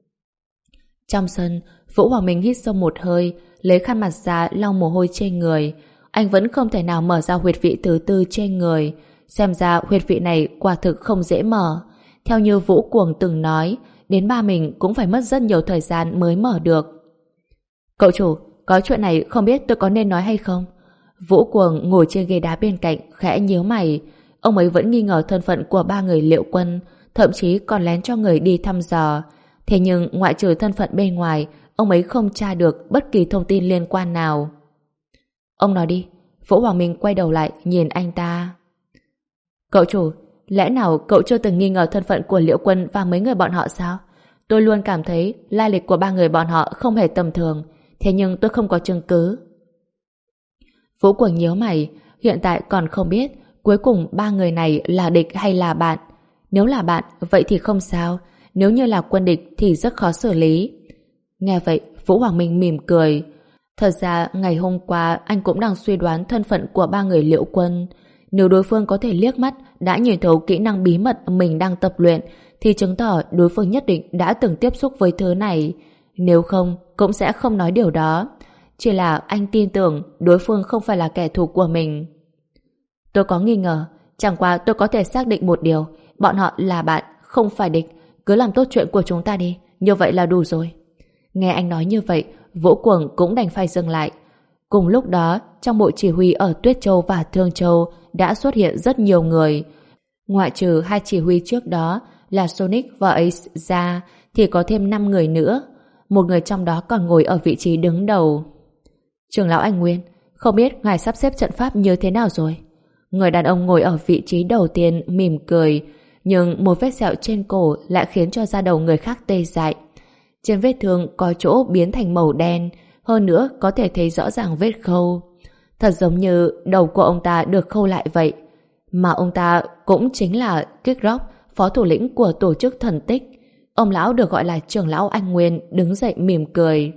Trong sân, Vũ Hoàng Minh hít sâu một hơi, lấy khăn mặt ra lau mồ hôi trên người. Anh vẫn không thể nào mở ra huyệt vị thứ tư trên người. Xem ra huyệt vị này quả thực không dễ mở. Theo như Vũ Cuồng từng nói, đến ba mình cũng phải mất rất nhiều thời gian mới mở được. Cậu chủ, có chuyện này không biết tôi có nên nói hay không? Vũ Cuồng ngồi trên ghế đá bên cạnh, khẽ nhíu mày. Ông ấy vẫn nghi ngờ thân phận của ba người Liễu Quân, thậm chí còn lén cho người đi thăm dò. Thế nhưng ngoại trừ thân phận bên ngoài, ông ấy không tra được bất kỳ thông tin liên quan nào. Ông nói đi. Vũ Hoàng Minh quay đầu lại nhìn anh ta. Cậu chủ, lẽ nào cậu chưa từng nghi ngờ thân phận của Liễu Quân và mấy người bọn họ sao? Tôi luôn cảm thấy lai lịch của ba người bọn họ không hề tầm thường, thế nhưng tôi không có chứng cứ. Vũ Cuồng nhíu mày, hiện tại còn không biết cuối cùng ba người này là địch hay là bạn. Nếu là bạn, vậy thì không sao. Nếu như là quân địch thì rất khó xử lý. Nghe vậy, Vũ Hoàng Minh mỉm cười. Thật ra, ngày hôm qua anh cũng đang suy đoán thân phận của ba người Liễu Quân. Nếu đối phương có thể liếc mắt đã nhìn thấu kỹ năng bí mật mình đang tập luyện, thì chứng tỏ đối phương nhất định đã từng tiếp xúc với thứ này. Nếu không, cũng sẽ không nói điều đó. Chỉ là anh tin tưởng đối phương không phải là kẻ thù của mình. Tôi có nghi ngờ, chẳng qua tôi có thể xác định một điều, bọn họ là bạn, không phải địch. Cứ làm tốt chuyện của chúng ta đi, như vậy là đủ rồi. Nghe anh nói như vậy, Vũ Cuồng cũng đành phải dừng lại. Cùng lúc đó, trong bộ chỉ huy ở Tuyết Châu và Thương Châu đã xuất hiện rất nhiều người. Ngoại trừ hai chỉ huy trước đó là Sonic và Ace ra, thì có thêm năm người nữa. Một người trong đó còn ngồi ở vị trí đứng đầu. Trưởng lão Anh Nguyên, không biết ngài sắp xếp trận pháp như thế nào rồi? Người đàn ông ngồi ở vị trí đầu tiên mỉm cười, nhưng một vết sẹo trên cổ lại khiến cho da đầu người khác tê dại. Trên vết thương có chỗ biến thành màu đen, hơn nữa có thể thấy rõ ràng vết khâu. Thật giống như đầu của ông ta được khâu lại vậy. Mà ông ta cũng chính là Kick Rock, phó thủ lĩnh của tổ chức thần tích. Ông lão được gọi là trưởng lão Anh Nguyên đứng dậy mỉm cười.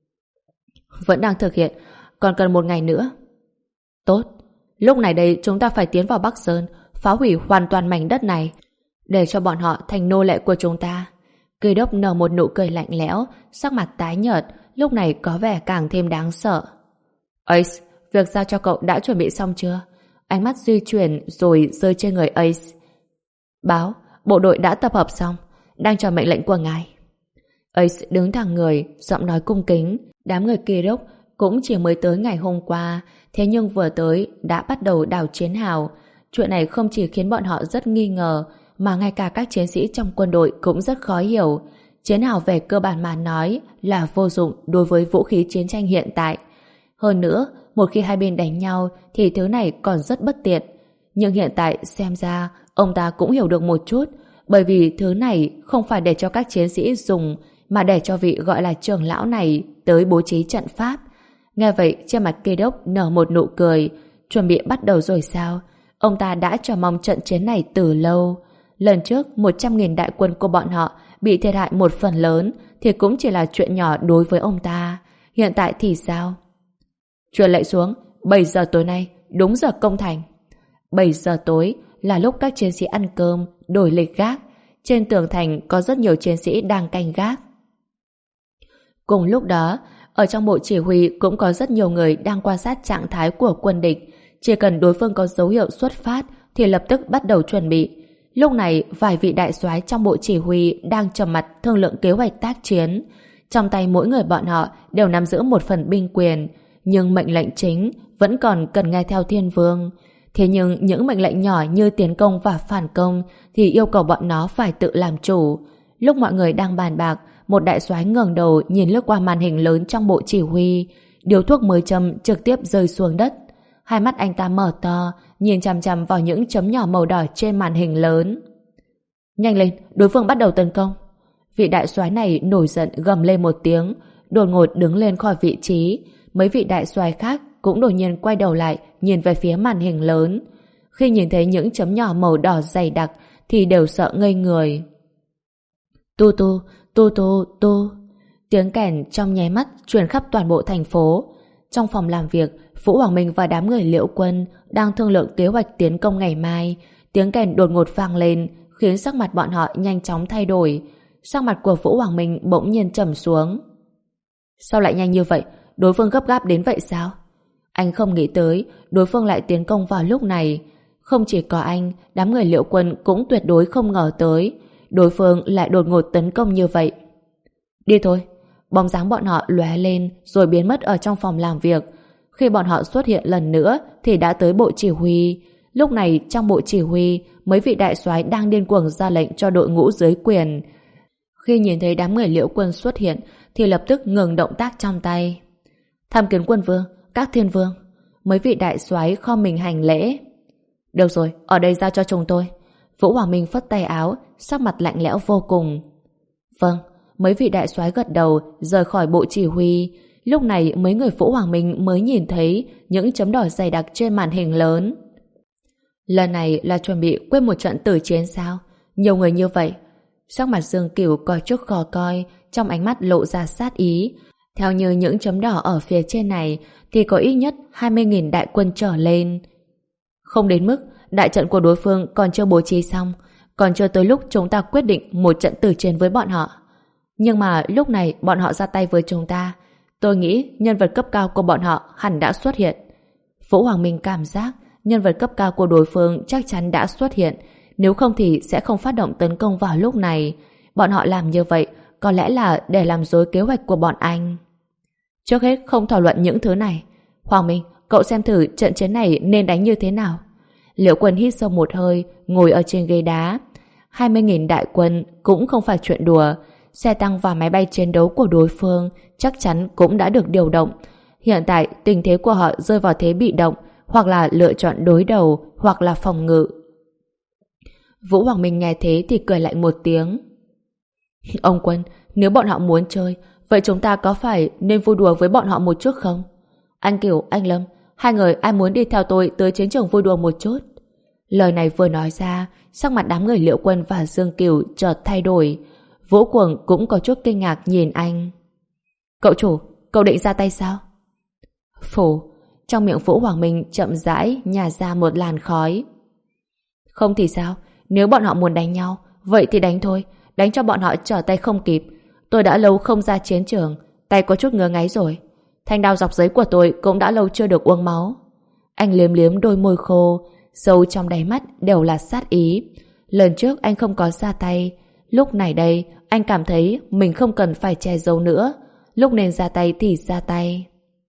Vẫn đang thực hiện, còn cần một ngày nữa. Tốt, lúc này đây chúng ta phải tiến vào Bắc Sơn, phá hủy hoàn toàn mảnh đất này, để cho bọn họ thành nô lệ của chúng ta. Cây đốc nở một nụ cười lạnh lẽo, sắc mặt tái nhợt, lúc này có vẻ càng thêm đáng sợ. Ace, việc giao cho cậu đã chuẩn bị xong chưa? Ánh mắt di chuyển rồi rơi trên người Ace. Báo, bộ đội đã tập hợp xong, đang chờ mệnh lệnh của ngài. Ace đứng thẳng người, giọng nói cung kính. Đám người kia đốc cũng chỉ mới tới ngày hôm qua, thế nhưng vừa tới đã bắt đầu đào chiến hào. Chuyện này không chỉ khiến bọn họ rất nghi ngờ, mà ngay cả các chiến sĩ trong quân đội cũng rất khó hiểu. Chiến hào về cơ bản mà nói là vô dụng đối với vũ khí chiến tranh hiện tại. Hơn nữa, một khi hai bên đánh nhau thì thứ này còn rất bất tiện. Nhưng hiện tại xem ra ông ta cũng hiểu được một chút, bởi vì thứ này không phải để cho các chiến sĩ dùng, mà để cho vị gọi là trưởng lão này tới bố trí trận pháp. Nghe vậy, trên mặt Kê Đốc nở một nụ cười. Chuẩn bị bắt đầu rồi sao? Ông ta đã chờ mong trận chiến này từ lâu. Lần trước, một trăm nghìn đại quân của bọn họ bị thiệt hại một phần lớn thì cũng chỉ là chuyện nhỏ đối với ông ta. Hiện tại thì sao? Truyền lệnh xuống, bảy giờ tối nay, đúng giờ công thành. bảy giờ tối là lúc các chiến sĩ ăn cơm, đổi lịch gác. Trên tường thành có rất nhiều chiến sĩ đang canh gác. Cùng lúc đó, ở trong bộ chỉ huy cũng có rất nhiều người đang quan sát trạng thái của quân địch. Chỉ cần đối phương có dấu hiệu xuất phát thì lập tức bắt đầu chuẩn bị. Lúc này, vài vị đại soái trong bộ chỉ huy đang trầm mặt thương lượng kế hoạch tác chiến. Trong tay mỗi người bọn họ đều nắm giữ một phần binh quyền, nhưng mệnh lệnh chính vẫn còn cần nghe theo Thiên Vương. Thế nhưng những mệnh lệnh nhỏ như tiến công và phản công thì yêu cầu bọn nó phải tự làm chủ. Lúc mọi người đang bàn bạc, một đại soái ngẩng đầu nhìn lướt qua màn hình lớn trong bộ chỉ huy. Điếu thuốc mới châm trực tiếp rơi xuống đất. Hai mắt anh ta mở to, nhìn chằm chằm vào những chấm nhỏ màu đỏ trên màn hình lớn. Nhanh lên, đối phương bắt đầu tấn công. Vị đại soái này nổi giận gầm lên một tiếng, đột ngột đứng lên khỏi vị trí. Mấy vị đại soái khác cũng đột nhiên quay đầu lại, nhìn về phía màn hình lớn. Khi nhìn thấy những chấm nhỏ màu đỏ dày đặc thì đều sợ ngây người. Tu tu, tu tu, tu. Tiếng kèn trong nháy mắt truyền khắp toàn bộ thành phố. Trong phòng làm việc, Vũ Hoàng Minh và đám người Liễu Quân đang thương lượng kế hoạch tiến công ngày mai. Tiếng kèn đột ngột vang lên, khiến sắc mặt bọn họ nhanh chóng thay đổi. Sắc mặt của Vũ Hoàng Minh bỗng nhiên trầm xuống. Sao lại nhanh như vậy? Đối phương gấp gáp đến vậy sao? Anh không nghĩ tới đối phương lại tiến công vào lúc này. Không chỉ có anh, đám người Liễu Quân cũng tuyệt đối không ngờ tới đối phương lại đột ngột tấn công như vậy. Đi thôi. Bóng dáng bọn họ lóe lên rồi biến mất ở trong phòng làm việc. Khi bọn họ xuất hiện lần nữa thì đã tới bộ chỉ huy. Lúc này trong bộ chỉ huy, mấy vị đại soái đang điên cuồng ra lệnh cho đội ngũ dưới quyền. Khi nhìn thấy đám người Liễu Quân xuất hiện thì lập tức ngừng động tác trong tay. Tham kiến quân vương, các thiên vương. Mấy vị đại soái khom mình hành lễ. Được rồi, ở đây giao cho chúng tôi. Vũ Hoàng Minh phất tay áo, sắc mặt lạnh lẽo vô cùng. Vâng. Mấy vị đại soái gật đầu rời khỏi bộ chỉ huy. Lúc này mấy người Vũ Hoàng Minh mới nhìn thấy những chấm đỏ dày đặc trên màn hình lớn. Lần này là chuẩn bị quyết một trận tử chiến sao? Nhiều người như vậy. Sắc mặt Dương Cửu có chút khó coi, trong ánh mắt lộ ra sát ý. Theo như những chấm đỏ ở phía trên này thì có ít nhất hai mươi nghìn đại quân trở lên. Không đến mức đại trận của đối phương còn chưa bố trí xong, còn chưa tới lúc chúng ta quyết định một trận tử chiến với bọn họ. Nhưng mà lúc này bọn họ ra tay với chúng ta, tôi nghĩ nhân vật cấp cao của bọn họ hẳn đã xuất hiện. Vũ Hoàng Minh cảm giác nhân vật cấp cao của đối phương chắc chắn đã xuất hiện, nếu không thì sẽ không phát động tấn công vào lúc này. Bọn họ làm như vậy có lẽ là để làm rối kế hoạch của bọn anh. Trước hết không thảo luận những thứ này. Hoàng Minh, cậu xem thử trận chiến này nên đánh như thế nào. Liễu Quân hít sâu một hơi, ngồi ở trên ghế đá. hai mươi nghìn đại quân cũng không phải chuyện đùa. Xe tăng và máy bay chiến đấu của đối phương chắc chắn cũng đã được điều động. Hiện tại tình thế của họ rơi vào thế bị động, hoặc là lựa chọn đối đầu, hoặc là phòng ngự. Vũ Hoàng Minh nghe thế thì cười lạnh một tiếng. Ông Quân, nếu bọn họ muốn chơi, vậy chúng ta có phải nên vui đùa với bọn họ một chút không? Anh Kiều, anh Lâm, hai người ai muốn đi theo tôi tới chiến trường vui đùa một chút? Lời này vừa nói ra, sắc mặt đám người Liễu Quân và Dương Kiều chợt thay đổi. Vũ Cuồng cũng có chút kinh ngạc nhìn anh. Cậu chủ, cậu định ra tay sao? Phù, trong miệng Vũ Hoàng Minh chậm rãi nhả ra một làn khói. Không thì sao, nếu bọn họ muốn đánh nhau, vậy thì đánh thôi, đánh cho bọn họ trở tay không kịp. Tôi đã lâu không ra chiến trường, tay có chút ngứa ngáy rồi. Thanh đao dọc giấy của tôi cũng đã lâu chưa được uống máu. Anh liếm liếm đôi môi khô, sâu trong đáy mắt đều là sát ý. Lần trước anh không có ra tay, lúc này đây anh cảm thấy mình không cần phải che giấu nữa. Lúc nên ra tay thì ra tay.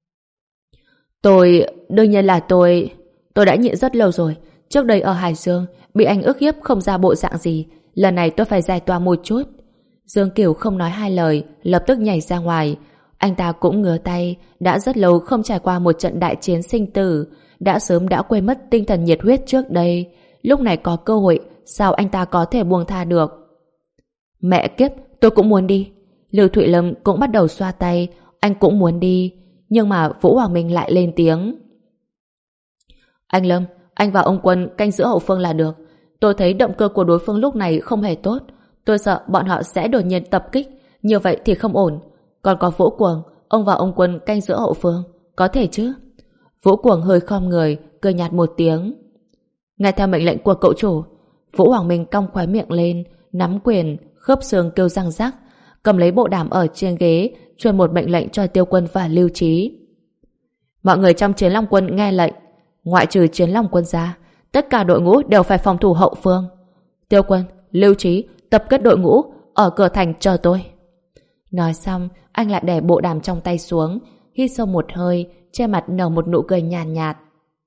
Tôi, đương nhiên là tôi Tôi đã nhịn rất lâu rồi. Trước đây ở Hải Dương bị anh ức hiếp không ra bộ dạng gì, lần này tôi phải giải tỏa một chút. Dương Kiều không nói hai lời, lập tức nhảy ra ngoài. Anh ta cũng ngửa tay, đã rất lâu không trải qua một trận đại chiến sinh tử, đã sớm đã quên mất tinh thần nhiệt huyết trước đây. Lúc này có cơ hội, sao anh ta có thể buông tha được? Mẹ kiếp, tôi cũng muốn đi. Lưu Thụy Lâm cũng bắt đầu xoa tay, anh cũng muốn đi. Nhưng mà Vũ Hoàng Minh lại lên tiếng. Anh Lâm, anh và ông Quân canh giữ hậu phương là được. Tôi thấy động cơ của đối phương lúc này không hề tốt. Tôi sợ bọn họ sẽ đột nhiên tập kích, như vậy thì không ổn. Còn có Vũ Cuồng, ông và ông Quân canh giữ hậu phương, có thể chứ? Vũ Cuồng hơi khom người, cười nhạt một tiếng. Nghe theo mệnh lệnh của cậu chủ. Vũ Hoàng Minh cong khóe miệng lên, nắm quyền, khớp xương kêu răng rắc, cầm lấy bộ đàm ở trên ghế, truyền một mệnh lệnh cho Tiêu Quân và Lưu Trí. Mọi người trong Chiến Long Quân nghe lệnh, ngoại trừ Chiến Long Quân ra, tất cả đội ngũ đều phải phòng thủ hậu phương. Tiêu Quân, Lưu Trí, tập kết đội ngũ, ở cửa thành chờ tôi. Nói xong, anh lại để bộ đàm trong tay xuống, hít sâu một hơi, trên mặt nở một nụ cười nhàn nhạt, nhạt.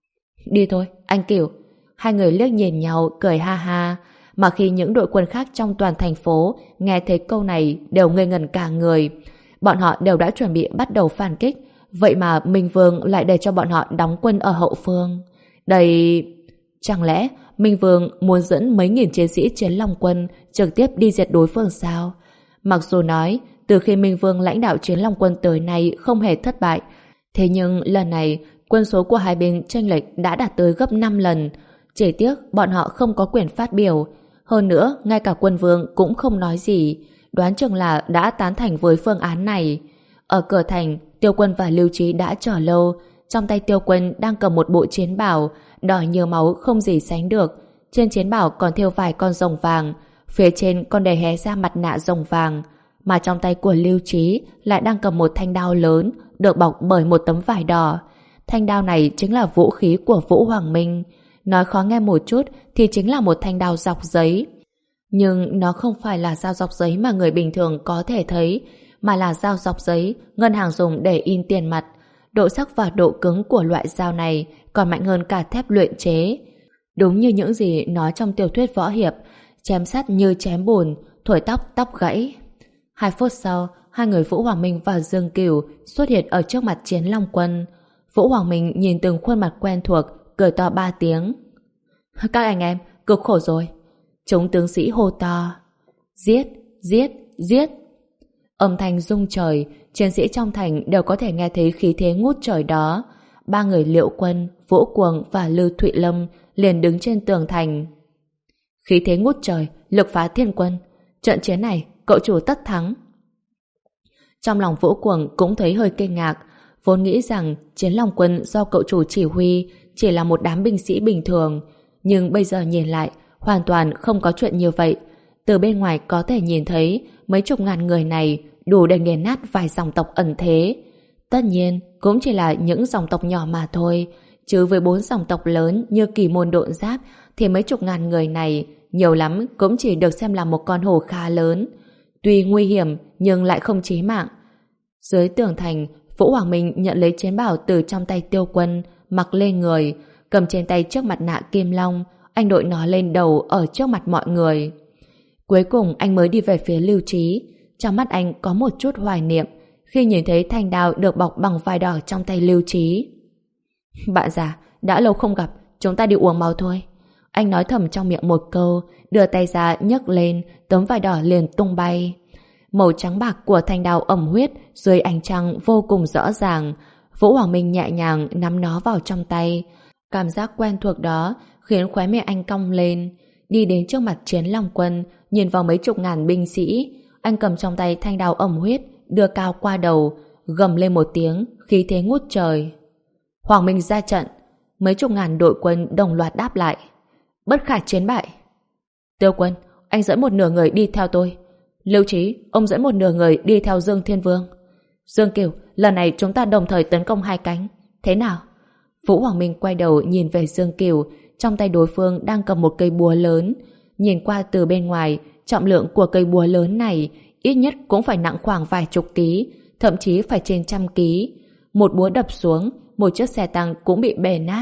Đi thôi, anh Cửu. Hai người liếc nhìn nhau, cười ha ha. Mà khi những đội quân khác trong toàn thành phố nghe thấy câu này đều ngây ngẩn cả người. Bọn họ đều đã chuẩn bị bắt đầu phản kích. Vậy mà Minh Vương lại để cho bọn họ đóng quân ở hậu phương. Đây... Chẳng lẽ Minh Vương muốn dẫn mấy nghìn chiến sĩ Chiến Long Quân trực tiếp đi diệt đối phương sao? Mặc dù nói từ khi Minh Vương lãnh đạo Chiến Long Quân tới nay không hề thất bại, thế nhưng lần này quân số của hai bên chênh lệch đã đạt tới gấp năm lần. Chỉ tiếc bọn họ không có quyền phát biểu. Hơn nữa, ngay cả quân vương cũng không nói gì. Đoán chừng là đã tán thành với phương án này. Ở cửa thành, Tiêu Quân và Lưu Trí đã chờ lâu. Trong tay Tiêu Quân đang cầm một bộ chiến bào đỏ như máu không gì sánh được. Trên chiến bào còn thêu vài con rồng vàng, phía trên còn để hé ra mặt nạ rồng vàng. Mà trong tay của Lưu Trí lại đang cầm một thanh đao lớn được bọc bởi một tấm vải đỏ. Thanh đao này chính là vũ khí của Vũ Hoàng Minh. Nói khó nghe một chút thì chính là một thanh đao dọc giấy. Nhưng nó không phải là dao dọc giấy mà người bình thường có thể thấy, mà là dao dọc giấy ngân hàng dùng để in tiền mặt. Độ sắc và độ cứng của loại dao này còn mạnh hơn cả thép luyện chế. Đúng như những gì nói trong tiểu thuyết võ hiệp, chém sắt như chém bùn, thổi tóc tóc gãy. Hai phút sau, hai người Vũ Hoàng Minh và Dương Cửu xuất hiện ở trước mặt Chiến Long Quân. Vũ Hoàng Minh nhìn từng khuôn mặt quen thuộc, cười to ba tiếng. Các anh em, cực khổ rồi. Chúng tướng sĩ hô to. Giết, giết, giết. Âm thanh rung trời, chiến sĩ trong thành đều có thể nghe thấy khí thế ngút trời đó. Ba người Liệu Quân, Vũ Cuồng và Lưu Thụy Lâm liền đứng trên tường thành. Khí thế ngút trời, lực phá thiên quân. Trận chiến này, cậu chủ tất thắng. Trong lòng Vũ Cuồng cũng thấy hơi kinh ngạc, vốn nghĩ rằng Chiến Long Quân do cậu chủ chỉ huy chỉ là một đám binh sĩ bình thường, nhưng bây giờ nhìn lại hoàn toàn không có chuyện như vậy. Từ bên ngoài có thể nhìn thấy mấy chục ngàn người này đủ để nghiền nát vài dòng tộc ẩn thế. Tất nhiên cũng chỉ là những dòng tộc nhỏ mà thôi, chứ với bốn dòng tộc lớn như Kỳ Môn Độn Giáp thì mấy chục ngàn người này nhiều lắm cũng chỉ được xem là một con hổ khá lớn. Tuy nguy hiểm nhưng lại không chí mạng. Dưới tường thành, Vũ Hoàng Minh nhận lấy chiến bào từ trong tay Tiêu Quân, mặc lên người, cầm trên tay chiếc mặt nạ kim long, anh đội nó lên đầu ở trước mặt mọi người. Cuối cùng anh mới đi về phía Lưu Trí. Trong mắt anh có một chút hoài niệm khi nhìn thấy thanh đao được bọc bằng vải đỏ trong tay Lưu Trí. Bạn già, đã lâu không gặp, chúng ta đi uống máu thôi. Anh nói thầm trong miệng một câu, đưa tay ra nhấc lên, tấm vải đỏ liền tung bay. Màu trắng bạc của thanh đao ẩm huyết dưới ánh trăng vô cùng rõ ràng. Vũ Hoàng Minh nhẹ nhàng nắm nó vào trong tay. Cảm giác quen thuộc đó khiến khóe miệng anh cong lên. Đi đến trước mặt Chiến Long Quân, nhìn vào mấy chục ngàn binh sĩ. Anh cầm trong tay thanh đao ẩm huyết, đưa cao qua đầu, gầm lên một tiếng, khí thế ngút trời. Hoàng Minh ra trận. Mấy chục ngàn đội quân đồng loạt đáp lại. Bất khả chiến bại. Tiêu Quân, anh dẫn một nửa người đi theo tôi. Lưu Trí, ông dẫn một nửa người đi theo Dương Thiên Vương. Dương Kiều, lần này chúng ta đồng thời tấn công hai cánh. Thế nào? Vũ Hoàng Minh quay đầu nhìn về Dương Kiều, trong tay đối phương đang cầm một cây búa lớn. Nhìn qua từ bên ngoài, trọng lượng của cây búa lớn này ít nhất cũng phải nặng khoảng vài chục ký, thậm chí phải trên trăm ký. Một búa đập xuống, một chiếc xe tăng cũng bị bể nát.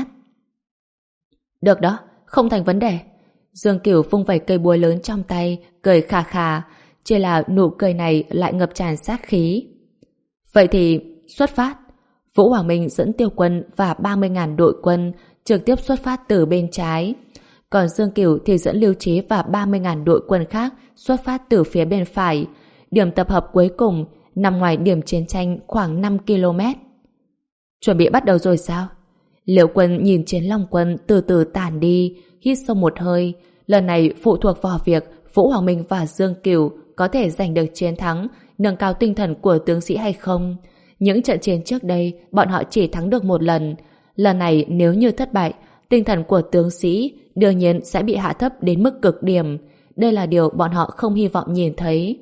Được đó, không thành vấn đề. Dương Kiều vung vẩy cây búa lớn trong tay, cười khà khà, chỉ là nụ cười này lại ngập tràn sát khí. Vậy thì xuất phát. Vũ Hoàng Minh dẫn Tiêu Quân và ba mươi ngàn đội quân trực tiếp xuất phát từ bên trái. Còn Dương Kiều thì dẫn Lưu Trí và ba mươi ngàn đội quân khác xuất phát từ phía bên phải. Điểm tập hợp cuối cùng nằm ngoài điểm chiến tranh khoảng năm ki lô mét. Chuẩn bị bắt đầu rồi sao? Liễu Quân nhìn Chiến Long Quân từ từ tản đi, hít sâu một hơi. Lần này phụ thuộc vào việc Vũ Hoàng Minh và Dương Kiều có thể giành được chiến thắng, nâng cao tinh thần của tướng sĩ hay không. Những trận chiến trước đây bọn họ chỉ thắng được một lần. Lần này nếu như thất bại, tinh thần của tướng sĩ đương nhiên sẽ bị hạ thấp đến mức cực điểm. Đây là điều bọn họ không hy vọng nhìn thấy.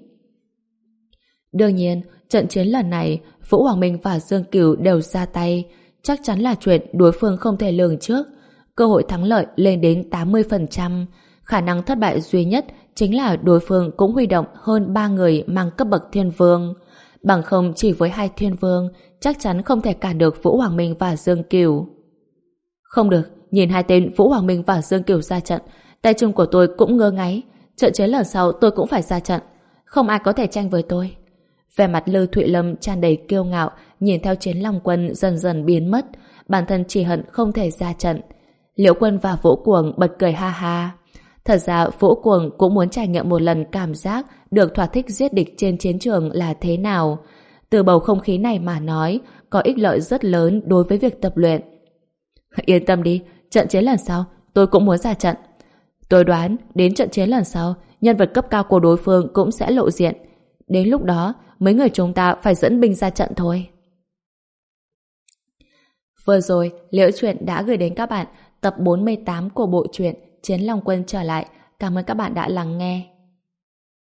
Đương nhiên, trận chiến lần này Vũ Hoàng Minh và Dương Cửu đều ra tay, chắc chắn là chuyện đối phương không thể lường trước. Cơ hội thắng lợi lên đến tám mươi phần trăm. Khả năng thất bại duy nhất chính là đối phương cũng huy động hơn ba người mang cấp bậc thiên vương. Bằng không chỉ với hai thiên vương, chắc chắn không thể cản được Vũ Hoàng Minh và Dương Cửu. Không được, nhìn hai tên Vũ Hoàng Minh và Dương Cửu ra trận, tay chân của tôi cũng ngơ ngáy. Trận chiến lần sau tôi cũng phải ra trận. Không ai có thể tranh với tôi. Vẻ mặt Lưu Thụy Lâm tràn đầy kiêu ngạo, nhìn theo Chiến Long Quân dần dần biến mất, bản thân chỉ hận không thể ra trận. Liễu Quân và Vũ Cuồng bật cười ha ha. Thật ra Vũ Cuồng cũng muốn trải nghiệm một lần cảm giác được thỏa thích giết địch trên chiến trường là thế nào. Từ bầu không khí này mà nói, có ích lợi rất lớn đối với việc tập luyện. Yên tâm đi, trận chiến lần sau tôi cũng muốn ra trận. Tôi đoán đến trận chiến lần sau, nhân vật cấp cao của đối phương cũng sẽ lộ diện. Đến lúc đó, mấy người chúng ta phải dẫn binh ra trận thôi. Vừa rồi, Liễu Chuyện đã gửi đến các bạn tập bốn mươi tám của bộ truyện Chiến Long Quân trở lại. Cảm ơn các bạn đã lắng nghe.